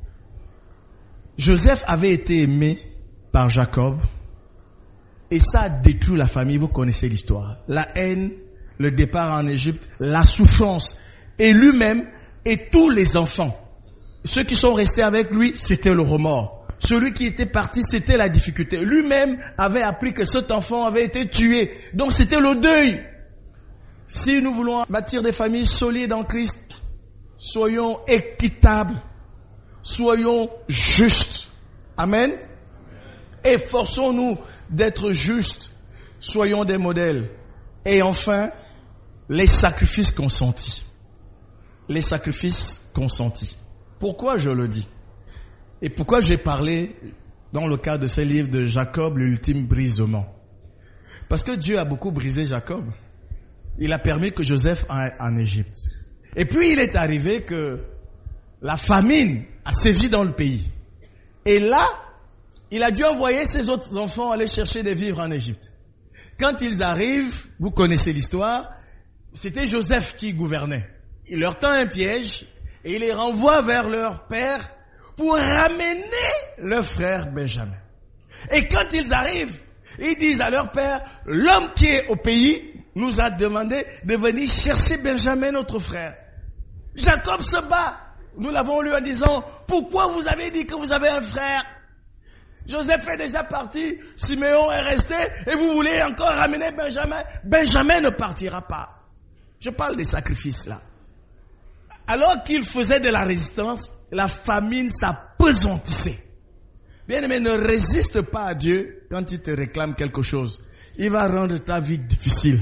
Joseph avait été aimé par Jacob et ça a détruit la famille. Vous connaissez l'histoire. La haine, le départ en Égypte, la souffrance et lui-même et tous les enfants. Ceux qui sont restés avec lui, c'était le remords. Celui qui était parti, c'était la difficulté. Lui-même avait appris que cet enfant avait été tué. Donc c'était le deuil. Si nous voulons bâtir des familles solides en Christ, soyons équitables, soyons justes. Amen. Efforçons-nous d'être justes, soyons des modèles. Et enfin, les sacrifices consentis. Les sacrifices consentis. Pourquoi je le dis? Et pourquoi j'ai parlé dans le cas de ce livre de Jacob, l'ultime brisement? Parce que Dieu a beaucoup brisé Jacob. Il a permis que Joseph aille en Égypte. Et puis il est arrivé que la famine a sévi dans le pays. Et là, il a dû envoyer ses autres enfants aller chercher des vivres en Égypte. Quand ils arrivent, vous connaissez l'histoire, c'était Joseph qui gouvernait. il leur tend un piège et il les renvoie vers leur père pour ramener leur frère Benjamin. Et quand ils arrivent, ils disent à leur père, l'homme qui est au pays nous a demandé de venir chercher Benjamin, notre frère. Jacob se bat. Nous l'avons lu en disant, pourquoi vous avez dit que vous avez un frère? Joseph est déjà parti, Siméon est resté, et vous voulez encore ramener Benjamin? Benjamin ne partira pas. Je parle des sacrifices là. Alors qu'il faisait de la résistance, la famine s'appesantissait. Bien-aimé, ne résiste pas à Dieu quand il te réclame quelque chose. Il va rendre ta vie difficile.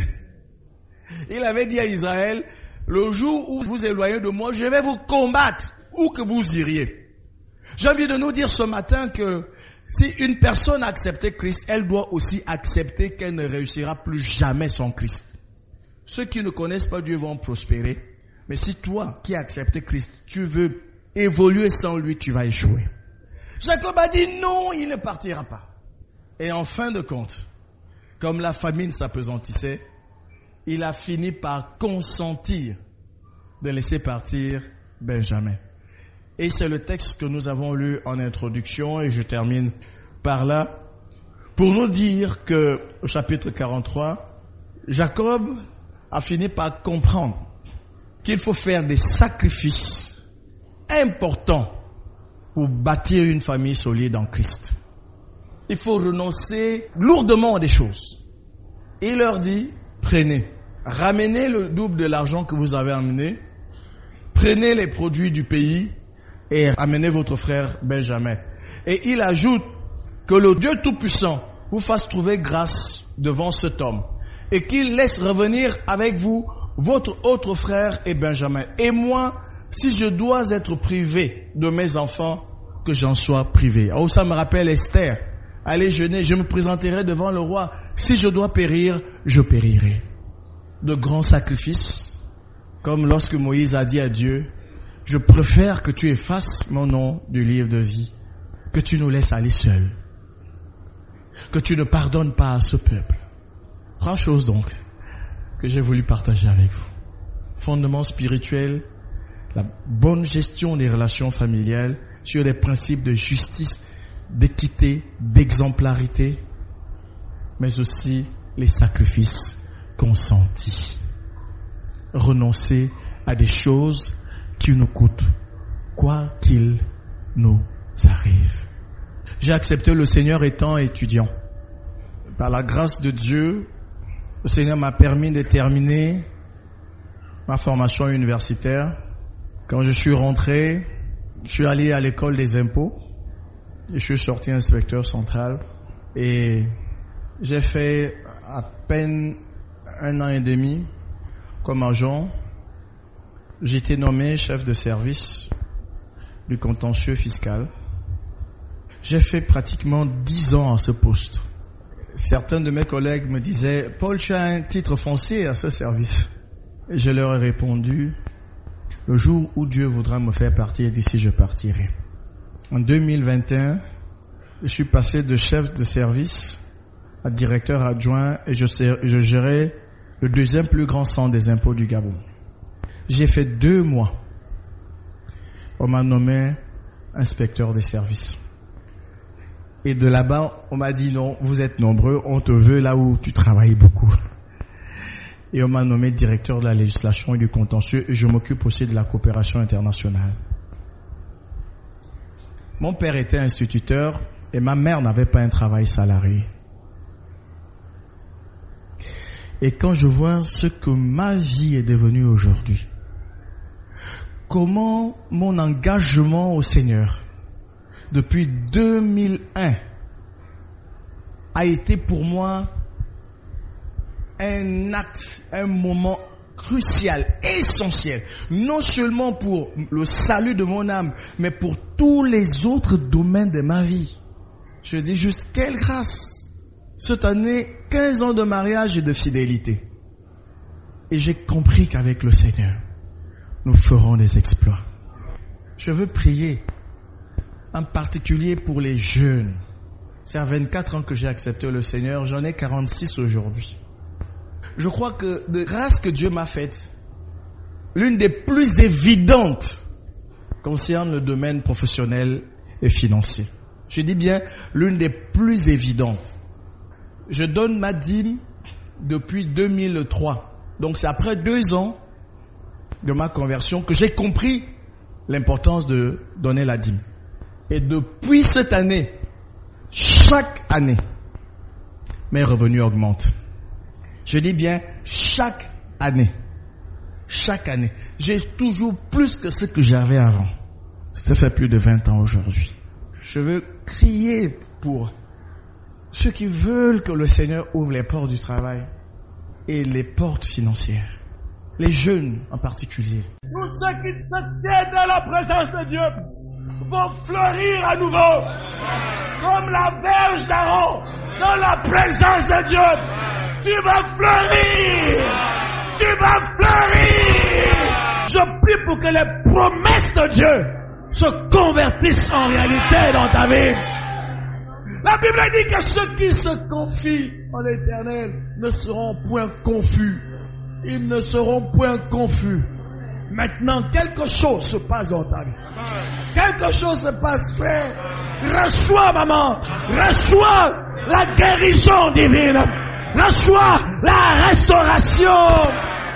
Il avait dit à Israël, le jour où vous vous éloignez de moi, je vais vous combattre, où que vous iriez. J'ai envie de nous dire ce matin que si une personne a accepté Christ, elle doit aussi accepter qu'elle ne réussira plus jamais sans Christ. Ceux qui ne connaissent pas Dieu vont prospérer. Mais si toi, qui as accepté Christ, tu veux évoluer sans lui, tu vas échouer. Jacob a dit non, il ne partira pas. Et en fin de compte, comme la famine s'appesantissait, il a fini par consentir de laisser partir Benjamin. Et c'est le texte que nous avons lu en introduction, et je termine par là, pour nous dire que, au chapitre quarante-trois, Jacob a fini par comprendre qu'il faut faire des sacrifices importants pour bâtir une famille solide en Christ. Il faut renoncer lourdement à des choses. Il leur dit, prenez, ramenez le double de l'argent que vous avez amené, prenez les produits du pays et amenez votre frère Benjamin. Et il ajoute que le Dieu Tout-Puissant vous fasse trouver grâce devant cet homme et qu'il laisse revenir avec vous votre autre frère et Benjamin. Et moi, si je dois être privé de mes enfants, que j'en sois privé. Oh, ça me rappelle Esther. Allez jeûner, je me présenterai devant le roi. Si je dois périr, je périrai. De grands sacrifices, comme lorsque Moïse a dit à Dieu, je préfère que tu effaces mon nom du livre de vie, que tu nous laisses aller seuls, que tu ne pardonnes pas à ce peuple. Trois choses donc que j'ai voulu partager avec vous. Fondement spirituel, la bonne gestion des relations familiales sur les principes de justice, d'équité, d'exemplarité, mais aussi les sacrifices consentis. Renoncer à des choses qui nous coûtent, quoi qu'il nous arrive. J'ai accepté le Seigneur étant étudiant. Par la grâce de Dieu, le Seigneur m'a permis de terminer ma formation universitaire. Quand je suis rentré, je suis allé à l'école des impôts. Et je suis sorti inspecteur central. Et j'ai fait à peine un an et demi comme agent. J'ai été nommé chef de service du contentieux fiscal. J'ai fait pratiquement dix ans à ce poste. Certains de mes collègues me disaient, Paul, tu as un titre foncier à ce service. Et je leur ai répondu, le jour où Dieu voudra me faire partir d'ici, je partirai. En deux mille vingt et un, je suis passé de chef de service à directeur adjoint et je, je gérais le deuxième plus grand centre des impôts du Gabon. J'ai fait deux mois. On m'a nommé inspecteur des services. Et de là-bas, on m'a dit non, vous êtes nombreux, on te veut là où tu travailles beaucoup. Et on m'a nommé directeur de la législation et du contentieux et je m'occupe aussi de la coopération internationale. Mon père était instituteur et ma mère n'avait pas un travail salarié. Et quand je vois ce que ma vie est devenue aujourd'hui, comment mon engagement au Seigneur depuis deux mille un a été pour moi un acte, un moment crucial, essentiel, non seulement pour le salut de mon âme, mais pour tous les autres domaines de ma vie. Je dis juste, quelle grâce! Cette année, quinze ans de mariage et de fidélité. Et j'ai compris qu'avec le Seigneur, nous ferons des exploits. Je veux prier, en particulier pour les jeunes. C'est à vingt-quatre ans que j'ai accepté le Seigneur, j'en ai quarante-six aujourd'hui. Je crois que de grâce que Dieu m'a faite, l'une des plus évidentes concerne le domaine professionnel et financier. Je dis bien l'une des plus évidentes. Je donne ma dîme depuis deux mille trois. Donc c'est après deux ans de ma conversion que j'ai compris l'importance de donner la dîme. Et depuis cette année, chaque année, mes revenus augmentent. Je dis bien chaque année. Chaque année. J'ai toujours plus que ce que j'avais avant. Ça fait plus de vingt ans aujourd'hui. Je veux crier pour ceux qui veulent que le Seigneur ouvre les portes du travail et les portes financières. Les jeunes en particulier. Tous ceux qui se tiennent dans la présence de Dieu vont fleurir à nouveau. Comme la verge d'Aaron dans la présence de Dieu. Tu vas fleurir. Tu vas fleurir. Je prie pour que les promesses de Dieu se convertissent en réalité dans ta vie. La Bible dit que ceux qui se confient en l'Éternel ne seront point confus. Ils ne seront point confus. Maintenant, quelque chose se passe dans ta vie. Quelque chose se passe, frère. Reçois, maman. Reçois la guérison divine. Reçois la restauration.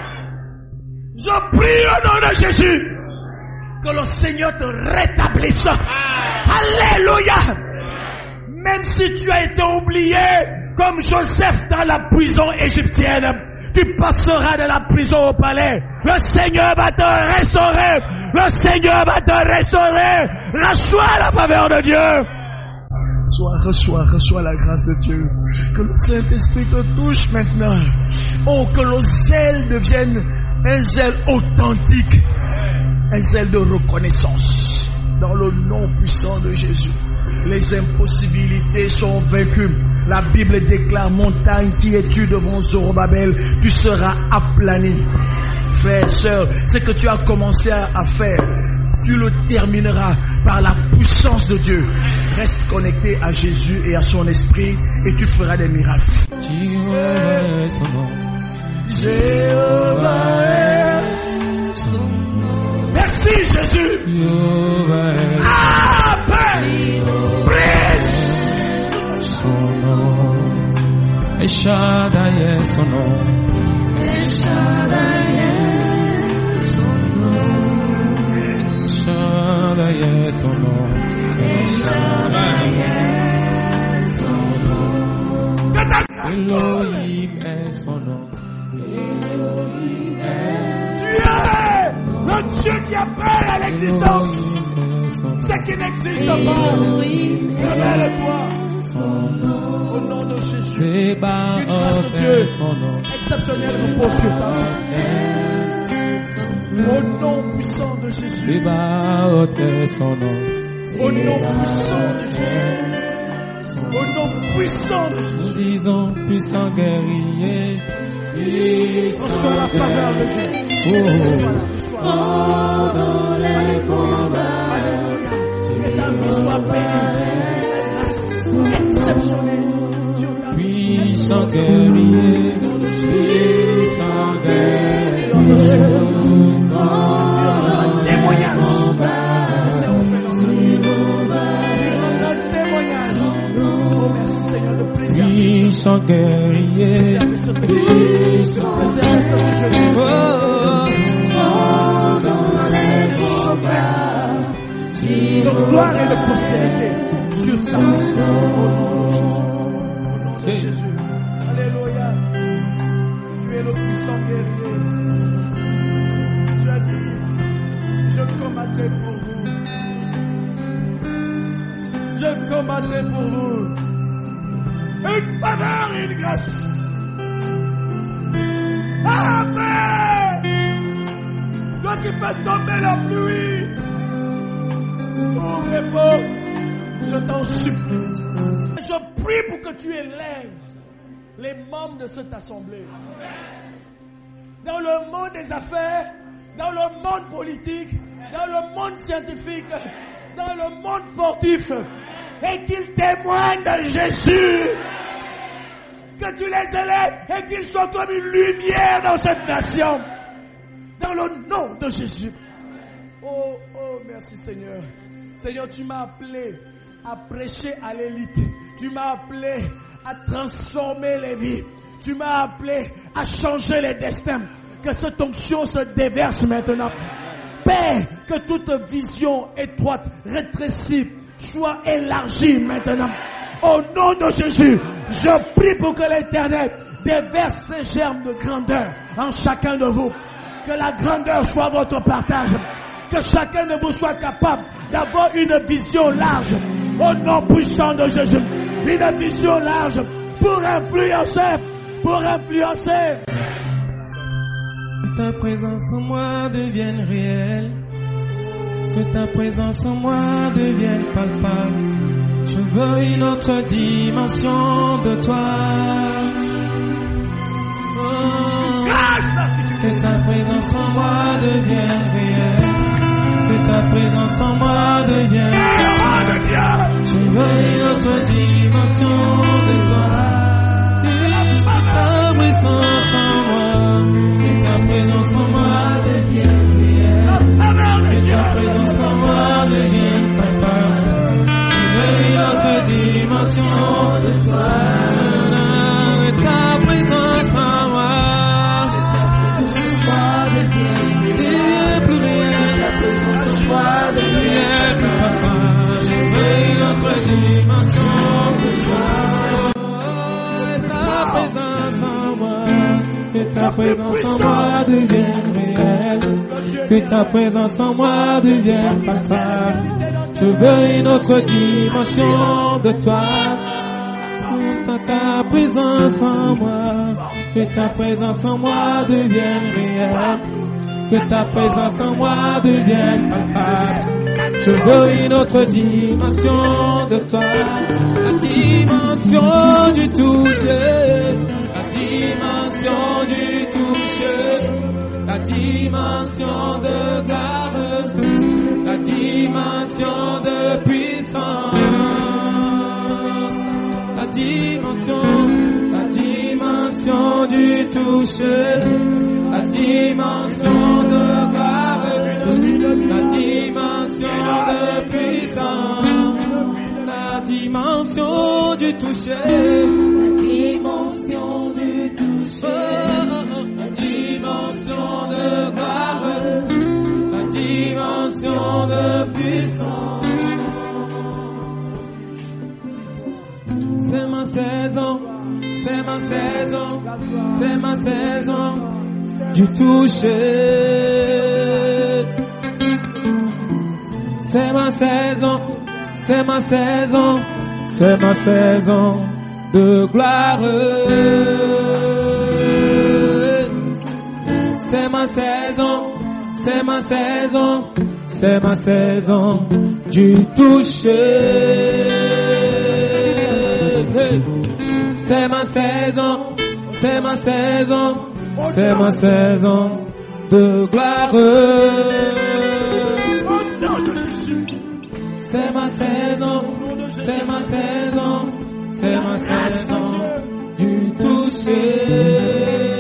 Je prie au nom de Jésus que le Seigneur te rétablisse. Alléluia. Même si tu as été oublié comme Joseph dans la prison égyptienne, tu passeras de la prison au palais. Le Seigneur va te restaurer. Le Seigneur va te restaurer. Reçois la faveur de Dieu. Reçois, reçois, reçois la grâce de Dieu. Que le Saint-Esprit te touche maintenant. Oh, que le zèle devienne un zèle authentique. Un zèle de reconnaissance. Dans le nom puissant de Jésus. Les impossibilités sont vaincues. La Bible déclare, montagne qui es-tu devant Zorobabel, tu seras aplani. Frère, sœur, ce que tu as commencé à faire, tu le termineras par la puissance de Dieu. Reste connecté à Jésus et à son esprit et tu feras des miracles. Jéhovah est son nom. Jéhovah est son nom. Merci Jésus. Jéhovah est son nom. Et Shaddai est son nom. Et Shaddai est son nom. Shaddai est ton nom. Et Shaddai est son nom. Elohim est son nom. Elohim est. Tu es le Dieu qui appelle à l'existence ce qui n'existe pas. Révèle-toi. Au nom de Jésus, une grâce de Dieu exceptionnelle repose sur ta vie. Au nom puissant de Jésus. Au nom puissant de Jésus. Au nom puissant de Jésus. Nous disons puissant guerrier. Reçois la faveur de Dieu. Oh, dans les combats. Mesdames, sois bénis. Exceptionnel. Puissant guerrier, puissant guerrier, témoignage. Oh merci Seigneur, le plaisir. Puissant guerrier, puissant de gloire et de prospérité sur sa vie. Au nom de Jésus. Alléluia. Tu es le puissant guerrier. Tu as dit, je combattrai pour vous. Je combattrai pour vous. Une faveur et une grâce. Amen. Toi qui fais tomber la pluie. Ouvre les portes. Je t'en supplie. Je prie pour que tu élèves les membres de cette assemblée. Dans le monde des affaires, dans le monde politique, dans le monde scientifique, dans le monde sportif, et qu'ils témoignent de Jésus. Que tu les élèves et qu'ils soient comme une lumière dans cette nation. Dans le nom de Jésus. Oh, oh, merci Seigneur. Seigneur, tu m'as appelé à prêcher à l'élite. Tu m'as appelé à transformer les vies. Tu m'as appelé à changer les destins. Que cette onction se déverse maintenant. Père, que toute vision étroite, rétrécie, soit élargie maintenant. Au nom de Jésus, je prie pour que l'Éternel déverse ses germes de grandeur en chacun de vous. Que la grandeur soit votre partage. Que chacun de vous soit capable d'avoir une vision large. Au nom puissant de Jésus. Une vision large pour influencer. Pour influencer. Que ta présence en moi devienne réelle. Que ta présence en moi devienne palpable. Je veux une autre dimension de toi. Oh, que ta présence en moi devienne réelle. Que ta présence en moi devienne réelle. Je veux une autre dimension de toi. Si ta présence en moi, que ta présence en moi devienne réelle. Que ta présence en moi devienne palpable. Une autre dimension de toi. Que ta présence en moi devient plus réelle. Ta présence en moi devient plus papa. Je veux une autre dimension de toi. Ta présence en moi. Que ta présence en moi devienne réelle. Que ta présence en moi devienne palpable. Je veux une autre dimension de toi. Que ta présence en moi, que ta présence en moi devienne réelle. Que ta présence en moi devienne palpable. Je veux une autre dimension de toi. La dimension du toucher. La dimension du toucher. La dimension de gloire. La dimension de puissance, la dimension, la dimension du toucher, la dimension de gloire, la dimension de puissance, la dimension du toucher, la dimension du toucher, la dimension de gloire. Dimension de puissance. C'est ma saison, c'est ma saison, c'est ma saison du toucher. C'est ma saison, c'est ma saison, c'est ma saison de gloire. C'est ma saison. C'est ma saison, c'est ma saison du toucher. C'est ma saison, c'est ma saison, c'est ma saison de gloire. C'est ma saison, c'est ma saison, c'est ma saison du toucher.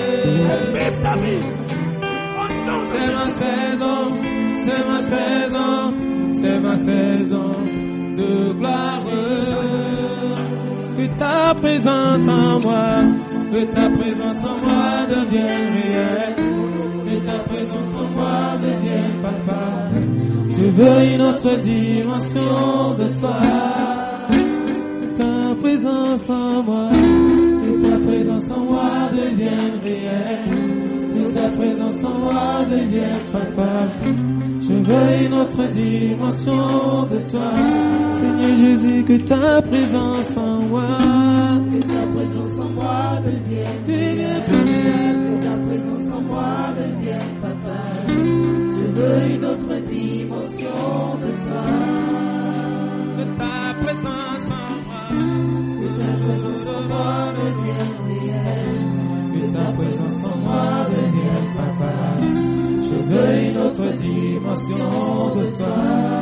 C'est ma saison, c'est ma saison, c'est ma saison de gloire. Que ta présence en moi, que ta présence en moi devienne réelle. Que ta présence en moi devienne palpable. Je veux une autre dimension de toi. Que ta présence en moi, que ta présence en moi devienne réelle. Que ta présence en moi devienne palpable. Je veux une autre dimension de toi. Seigneur Jésus, que ta présence en moi, que ta présence en moi devienne plus réelle. Que ta présence en moi devienne palpable. Je veux une autre dimension de toi. Que ta présence en moi, que ta présence en moi devienne réelle. Que ta présence en moi devienne palpable. Je veux une autre dimension de toi.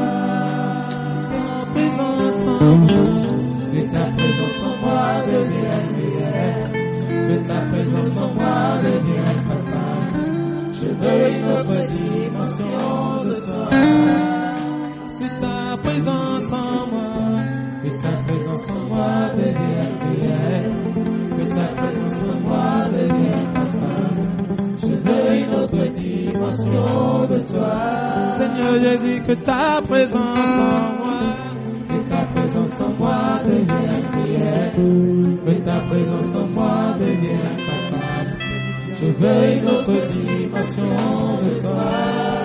Ta présence en moi, que ta présence en moi devienne réelle. Que ta présence en moi devienne palpable. Je veux une autre présence en moi, que ta présence en moi devienne réelle, que ta présence en moi devienne papa. Je veux une autre dimension de toi. Seigneur Jésus, que ta présence en moi, que ta présence en moi devienne réelle, que ta présence en moi devienne papa. Je veux une autre dimension de toi.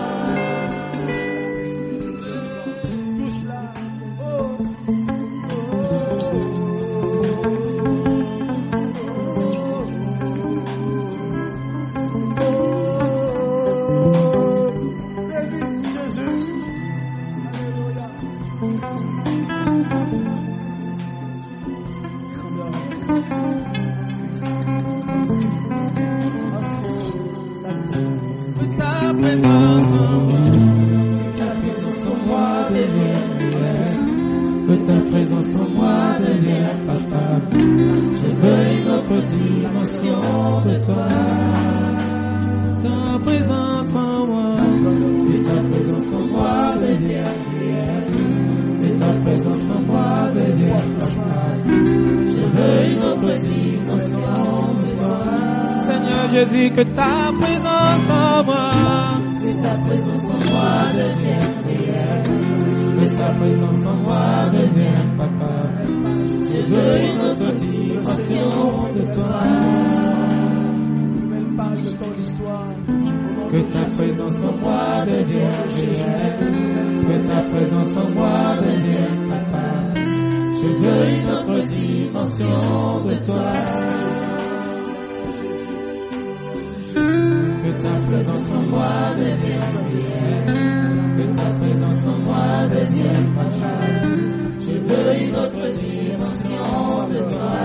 Jésus, que ta présence en moi, que ta présence en moi devienne réelle, que ta présence en moi devienne papa. Je veux une autre dimension de toi. Nouvelle page de ton histoire. Que ta présence en moi devienne réelle, que ta présence en moi devienne papa. Je veux une autre dimension de toi. Que ta présence en moi devienne réelle, que ta présence en moi devienne papa. Je veux une autre dimension de toi.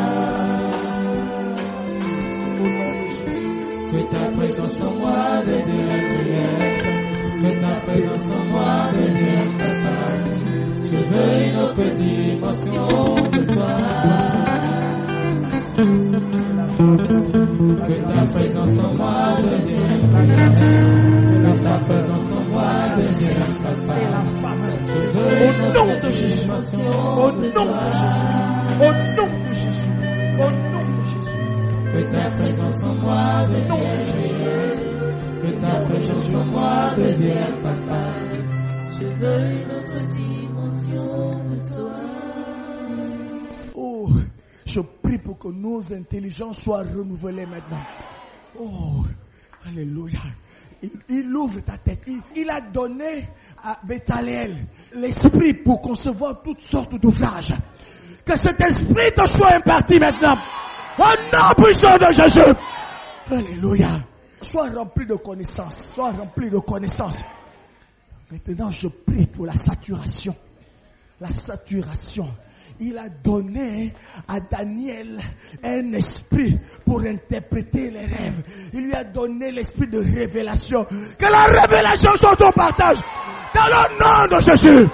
Que ta présence en moi devienne réelle, que ta présence en moi devienne papa. Je veux une autre dimension de toi. Que ta présence en moi devienne réelle, que ta présence en moi devienne papa. Je veux au nom de Jésus, au nom de Jésus, au nom de Jésus, au nom de Jésus. Que ta présence en moi devienne réelle, que ta présence en moi devienne papa. Je veux une autre dimension de toi. Oh, je prie pour que nos intelligences soient renouvelées maintenant. Oh, alléluia. Il, il ouvre ta tête. Il, il a donné à Béthaliel l'esprit pour concevoir toutes sortes d'ouvrages. Que cet esprit te soit imparti maintenant. Au nom puissant de Jésus. Alléluia. Sois rempli de connaissances. Sois rempli de connaissances. Maintenant, je prie pour la saturation. La saturation. Il a donné à Daniel un esprit pour interpréter les rêves. Il lui a donné l'esprit de révélation. Que la révélation soit ton partage. Dans le nom de Jésus.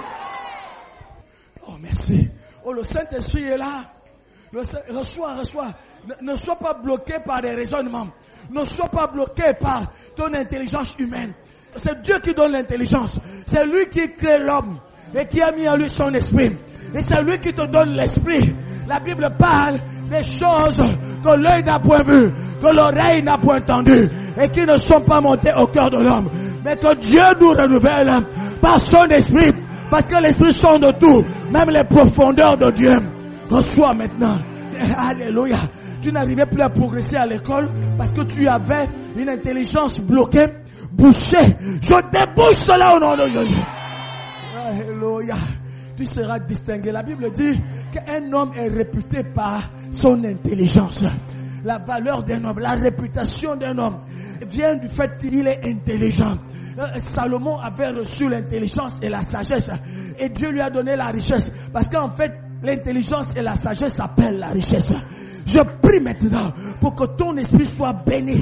Oh, merci. Oh, le Saint-Esprit est là. Le Saint... Reçois, reçois. Ne, ne sois pas bloqué par des raisonnements. Ne sois pas bloqué par ton intelligence humaine. C'est Dieu qui donne l'intelligence. C'est lui qui crée l'homme et qui a mis en lui son esprit. Et c'est lui qui te donne l'esprit. La Bible parle des choses que l'œil n'a point vues, que l'oreille n'a point entendues, et qui ne sont pas montées au cœur de l'homme. Mais que Dieu nous renouvelle par son esprit, parce que l'esprit sonde tout, même les profondeurs de Dieu. Reçois maintenant. Alléluia. Tu n'arrivais plus à progresser à l'école parce que tu avais une intelligence bloquée, bouchée. Je débouche cela au nom de Jésus. Alléluia. Tu seras distingué. La Bible dit qu'un homme est réputé par son intelligence. La valeur d'un homme, la réputation d'un homme vient du fait qu'il est intelligent. Salomon avait reçu l'intelligence et la sagesse. Et Dieu lui a donné la richesse. Parce qu'en fait, l'intelligence et la sagesse appellent la richesse. Je prie maintenant pour que ton esprit soit béni.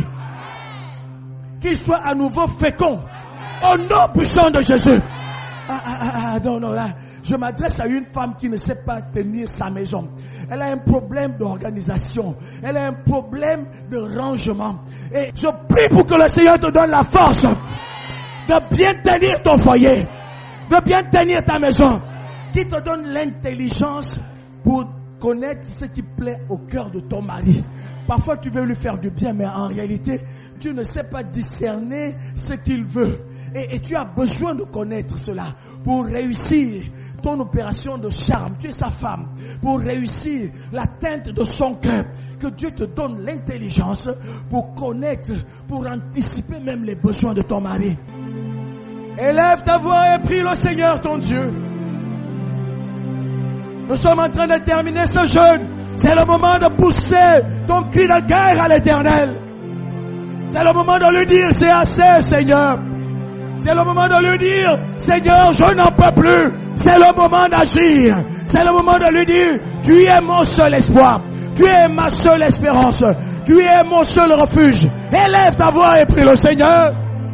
Qu'il soit à nouveau fécond. Au nom puissant de Jésus. Ah, ah, ah, non, non, là, je m'adresse à une femme qui ne sait pas tenir sa maison. Elle a un problème d'organisation. Elle a un problème de rangement. Et je prie pour que le Seigneur te donne la force de bien tenir ton foyer, de bien tenir ta maison. qui te donne l'intelligence pour connaître ce qui plaît au cœur de ton mari. Parfois tu veux lui faire du bien, mais en réalité tu ne sais pas discerner ce qu'il veut. Et, et tu as besoin de connaître cela pour réussir ton opération de charme. Tu es sa femme. Pour réussir l'atteinte de son cœur. Que Dieu te donne l'intelligence pour connaître, pour anticiper même les besoins de ton mari. Élève ta voix et prie le Seigneur ton Dieu. Nous sommes en train de terminer ce jeûne. C'est le moment de pousser ton cri de guerre à l'Éternel. C'est le moment de lui dire, c'est assez, Seigneur. C'est le moment de lui dire, Seigneur, je n'en peux plus. C'est le moment d'agir. C'est le moment de lui dire, tu es mon seul espoir. Tu es ma seule espérance. Tu es mon seul refuge. Élève ta voix et prie le Seigneur.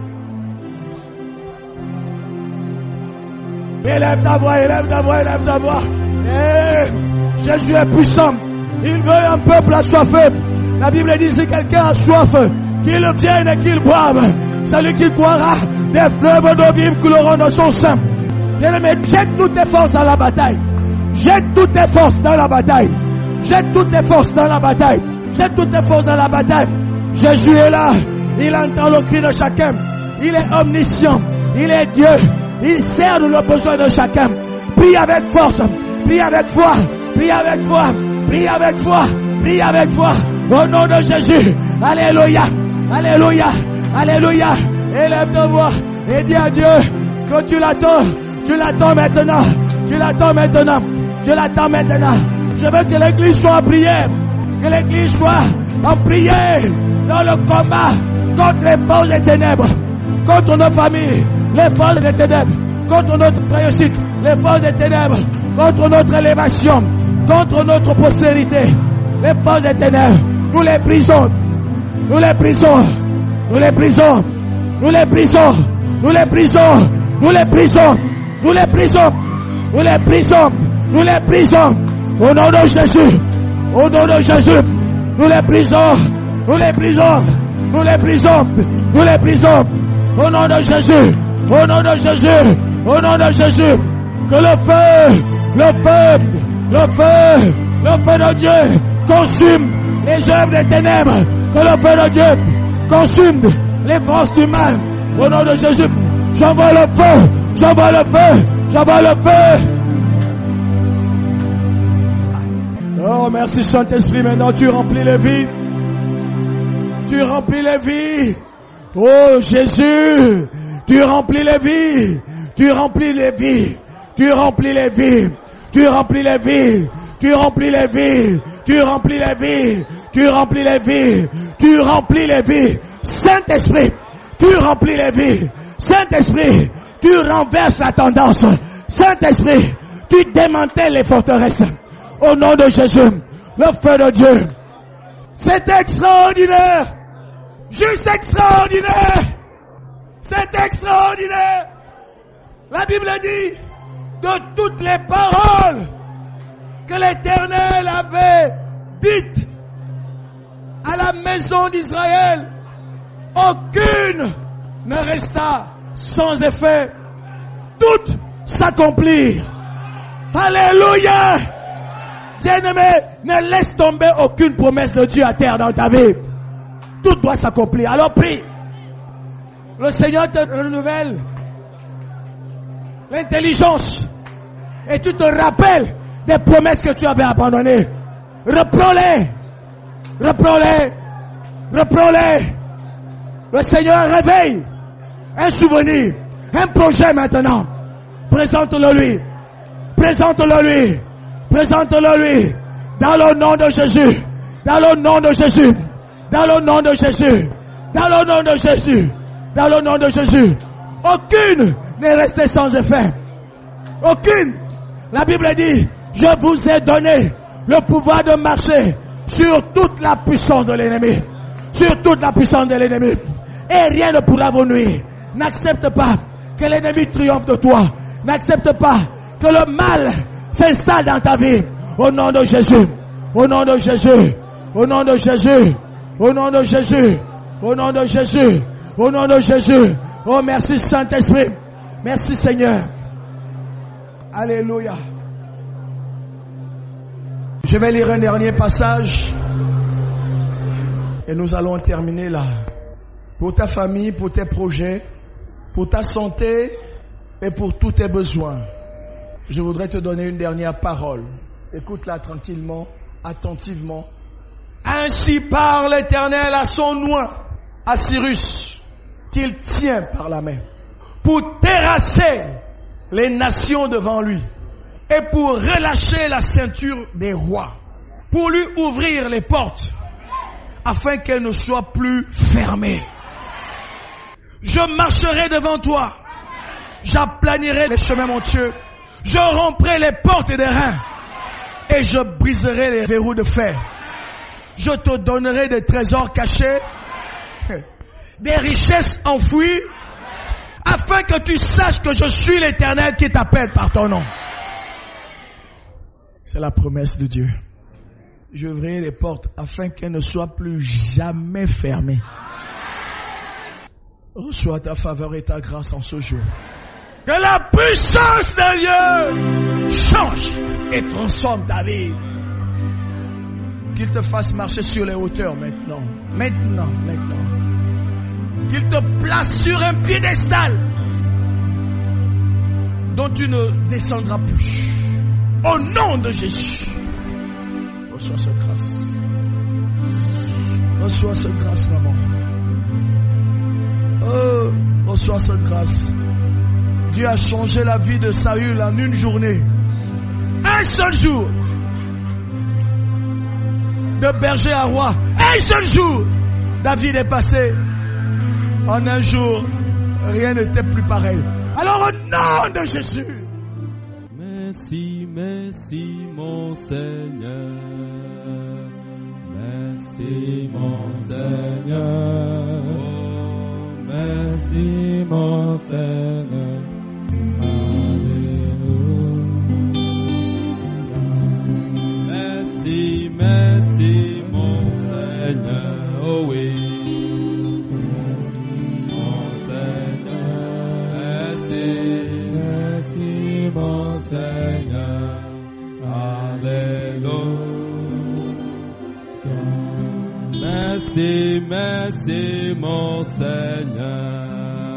Élève ta voix, élève ta voix, élève ta voix. Eh, Jésus est puissant. Il veut un peuple assoiffé. La Bible dit, si quelqu'un a soif, qu'il vienne et qu'il boive. Celui qui croira, des fleuves d'eau vive couleront dans son sein. Bien-aimé, jette toutes tes forces dans la bataille. Jette toutes tes forces dans la bataille. Jette toutes tes forces dans la bataille. Jette toutes tes forces dans la bataille. Jésus est là. Il entend le cri de chacun. Il est omniscient. Il est Dieu. Il sert le besoin de chacun. Prie avec force. Prie avec foi. Prie avec foi. Prie avec foi. Prie avec foi. Au nom de Jésus. Alléluia. Alléluia. Alléluia. Élève ta voix et dis à Dieu que tu l'attends. Tu l'attends maintenant. Tu l'attends maintenant. Tu l'attends maintenant. Je veux que l'église soit en prière. Que l'église soit en prière dans le combat contre les forces des ténèbres. Contre nos familles, les forces des ténèbres. Contre notre réussite, les forces des ténèbres. Contre notre élévation. Contre notre postérité, les forces des ténèbres. Nous les brisons. Nous les brisons. Nous les brisons. Nous les brisons. Nous les brisons. Nous les brisons. Nous les brisons. Nous les brisons. Nous les brisons. Au nom de Jésus. Au nom de Jésus. Nous les brisons. Nous les brisons. Nous les brisons. Nous les brisons. Au nom de Jésus. Au nom de Jésus. Au nom de Jésus. Que le feu. Le feu. Le feu. Le feu de Dieu consume les œuvres des ténèbres. Que le feu de Dieu consume les forces du mal. Au nom de Jésus. J'envoie le feu. J'envoie le feu. J'envoie le feu. Oh, merci Saint-Esprit. Maintenant, tu remplis les vies. Tu remplis les vies. Oh, Jésus. Tu remplis les vies. Tu remplis les vies. Tu remplis les vies. Tu remplis les vies. Tu remplis les vies. Tu remplis les vies. Tu remplis les vies. Tu remplis les vies. Saint-Esprit. Tu remplis les vies. Saint-Esprit. Tu renverses la tendance. Saint-Esprit. Tu démantèles les forteresses. Au nom de Jésus, le feu de Dieu. C'est extraordinaire. Juste extraordinaire. C'est extraordinaire. La Bible dit, de toutes les paroles que l'Éternel avait dites à la maison d'Israël, aucune ne resta sans effet. Toutes s'accomplirent. Alléluia. Bien-aimé, ne laisse tomber aucune promesse de Dieu à terre dans ta vie. Tout doit s'accomplir. Alors prie. Le Seigneur te renouvelle l'intelligence. Et tu te rappelles des promesses que tu avais abandonnées. Reprends-les. Reprends-les. Reprends-les. Le Seigneur réveille un souvenir, un projet maintenant. Présente-le lui. Présente-le lui. Présente-le lui. Dans le nom de Jésus. Dans le nom de Jésus. Dans le nom de Jésus. Dans le nom de Jésus. Dans le nom de Jésus. Aucune n'est restée sans effet. Aucune. La Bible dit, je vous ai donné le pouvoir de marcher sur toute la puissance de l'ennemi. Sur toute la puissance de l'ennemi. Et rien ne pourra vous nuire. N'accepte pas que l'ennemi triomphe de toi. N'accepte pas que le mal s'installe dans ta vie. Au nom de Jésus. Au nom de Jésus. Au nom de Jésus. Au nom de Jésus. Au nom de Jésus. Au nom de Jésus. Oh, merci Saint-Esprit. Merci Seigneur. Alléluia. Je vais lire un dernier passage et nous allons terminer là. Pour ta famille, pour tes projets, pour ta santé et pour tous tes besoins. Je voudrais te donner une dernière parole. Écoute-la tranquillement, attentivement. Ainsi parle l'Éternel à son oint, à Cyrus, qu'il tient par la main, pour terrasser les nations devant lui, et pour relâcher la ceinture des rois, pour lui ouvrir les portes, afin qu'elles ne soient plus fermées. Je marcherai devant toi, j'aplanirai les chemins montueux, je romprai les portes des reins, et je briserai les verrous de fer. Je te donnerai des trésors cachés, des richesses enfouies, afin que tu saches que je suis l'Éternel qui t'appelle par ton nom. C'est la promesse de Dieu. Je ouvrirai les portes afin qu'elles ne soient plus jamais fermées. Reçois ta faveur et ta grâce en ce jour. Que la puissance de Dieu change et transforme ta vie. Qu'il te fasse marcher sur les hauteurs maintenant. Maintenant, maintenant. Qu'il te place sur un piédestal dont tu ne descendras plus. Au nom de Jésus. Reçois cette grâce. Reçois cette grâce, maman. Oh, reçois cette grâce. Dieu a changé la vie de Saül en une journée. Un seul jour. De berger à roi. Un seul jour. David est passé. En un jour, rien n'était plus pareil. Alors au nom de Jésus. Merci, merci mon Seigneur. Merci mon Seigneur. Oh, merci mon Seigneur. Merci, merci mon Seigneur. Oh oui. Merci mon Seigneur. Merci, merci mon Seigneur. Alléluia. Merci, merci mon Seigneur.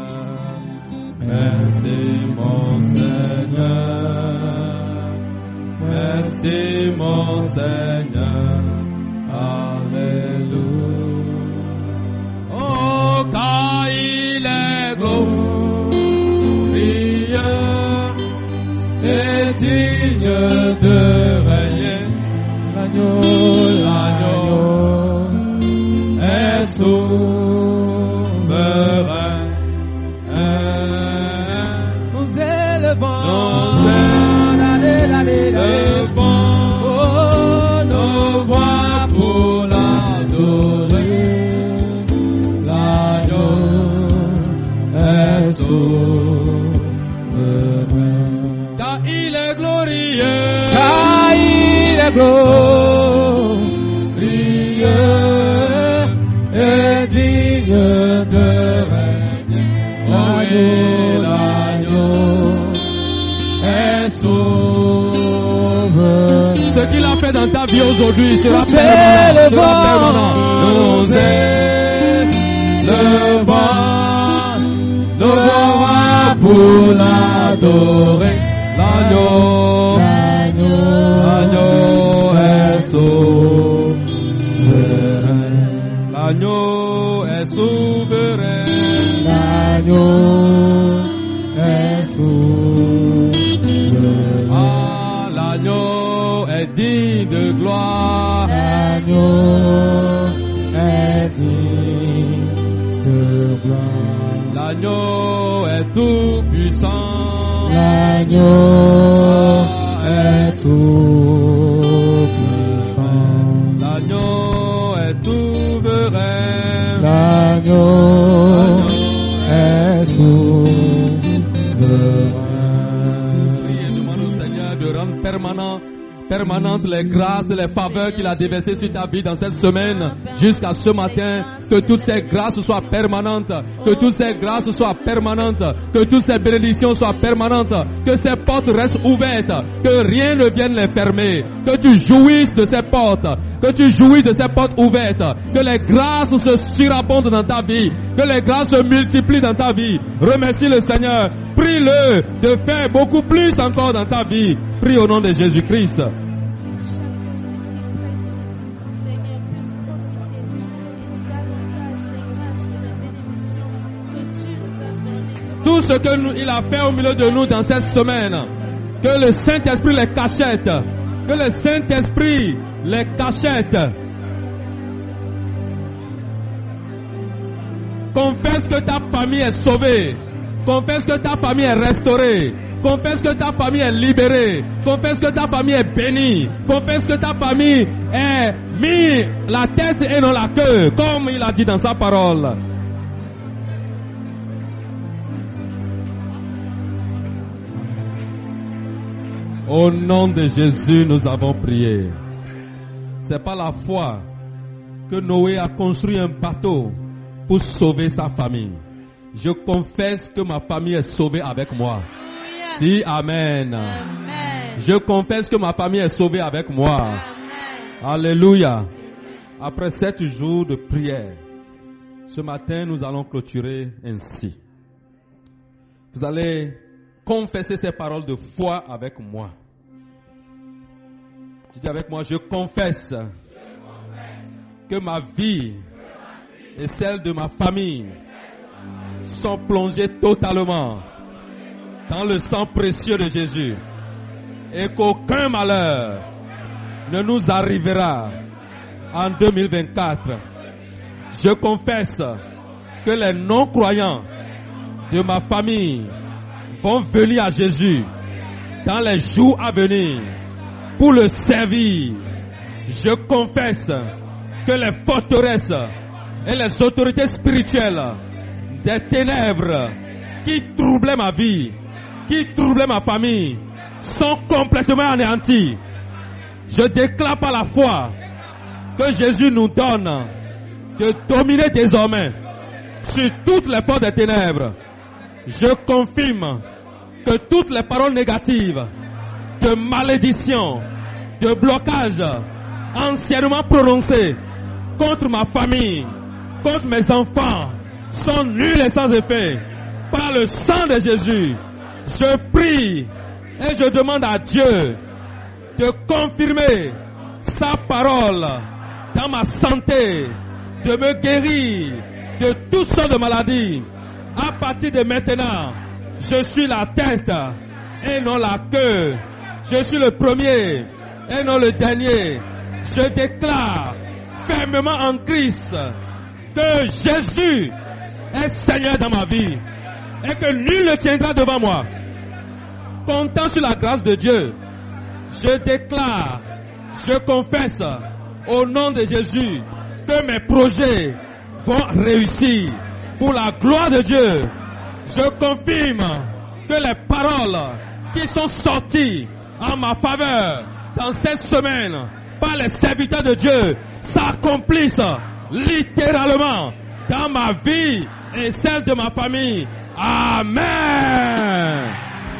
Merci mon Seigneur. Merci mon Seigneur. Alléluia. Oh, car il est glorieux et digne de régner. L'agneau, l'agneau est souverain. Nous élevons, nous élevons oh, nos voix pour l'adorer. L'agneau est souverain. Car il est glorieux, car il est glorieux et digne de régner. Oh, l'agneau est sauveur. Ce qu'il a fait dans ta vie aujourd'hui sera permanent. Nous élevons nos voix pour l'adorer. L'agneau, l'agneau est souverain. L'agneau est souverain. L'agneau est souverain. Ah, l'agneau est digne de gloire. L'agneau est digne de gloire. L'agneau est tout puissant. L'agneau est tout puissant. L'agneau est souverain. L'agneau est souverain. Priez, demande au Seigneur de rendre permanent permanentes, les grâces et les faveurs qu'il a déversées sur ta vie dans cette semaine jusqu'à ce matin. Que toutes ces grâces soient permanentes, que toutes ces grâces soient permanentes, que toutes ces bénédictions soient permanentes, que ces portes restent ouvertes, que rien ne vienne les fermer, que tu jouisses de ces portes, que tu jouisses de ces portes ouvertes, que les grâces se surabondent dans ta vie, que les grâces se multiplient dans ta vie. Remercie le Seigneur, prie-le de faire beaucoup plus encore dans ta vie. Prie au nom de Jésus-Christ. Tout ce que nous, il a fait au milieu de nous dans cette semaine, que le Saint-Esprit les cachette, que le Saint-Esprit les cachette. Confesse que ta famille est sauvée, confesse que ta famille est restaurée, confesse que ta famille est libérée, confesse que ta famille est bénie, confesse que ta famille est mis la tête et non la queue, comme il a dit dans sa parole. Au nom de Jésus, nous avons prié. C'est par la foi que Noé a construit un bateau pour sauver sa famille. Je confesse que ma famille est sauvée avec moi. Dis Amen. Amen. Je confesse que ma famille est sauvée avec moi. Amen. Alléluia. Après sept jours de prière, ce matin, nous allons clôturer ainsi. Vous allez confesser ces paroles de foi avec moi. Tu dis avec moi, je confesse, je confesse que ma vie et celle de ma famille sont plongées totalement dans le sang précieux de Jésus et qu'aucun malheur ne nous arrivera en deux mille vingt-quatre. Je confesse que les non-croyants de ma famille vont venir à Jésus dans les jours à venir pour le servir. Je confesse que les forteresses et les autorités spirituelles des ténèbres qui troublaient ma vie, qui troublaient ma famille, sont complètement anéanties. Je déclare par la foi que Jésus nous donne de dominer désormais sur toutes les forces des ténèbres. Je confirme que toutes les paroles négatives, de malédiction, de blocage, anciennement prononcées contre ma famille, contre mes enfants, sont nulles et sans effet. Par le sang de Jésus, je prie et je demande à Dieu de confirmer sa parole dans ma santé, de me guérir de toutes sortes de maladies. À partir de maintenant, je suis la tête et non la queue. Je suis le premier et non le dernier. Je déclare fermement en Christ que Jésus est Seigneur dans ma vie et que nul ne tiendra devant moi. Comptant sur la grâce de Dieu, je déclare, je confesse au nom de Jésus que mes projets vont réussir. Pour la gloire de Dieu, je confirme que les paroles qui sont sorties en ma faveur dans cette semaine par les serviteurs de Dieu s'accomplissent littéralement dans ma vie et celle de ma famille. Amen.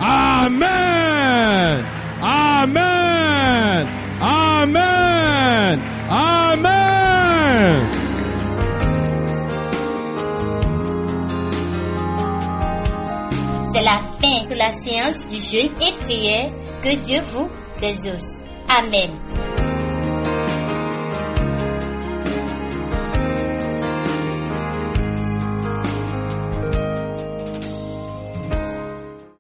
Amen. Amen. Amen. Amen. C'est la fin de la séance du jeûne et prière. Que Dieu vous exauce. Amen.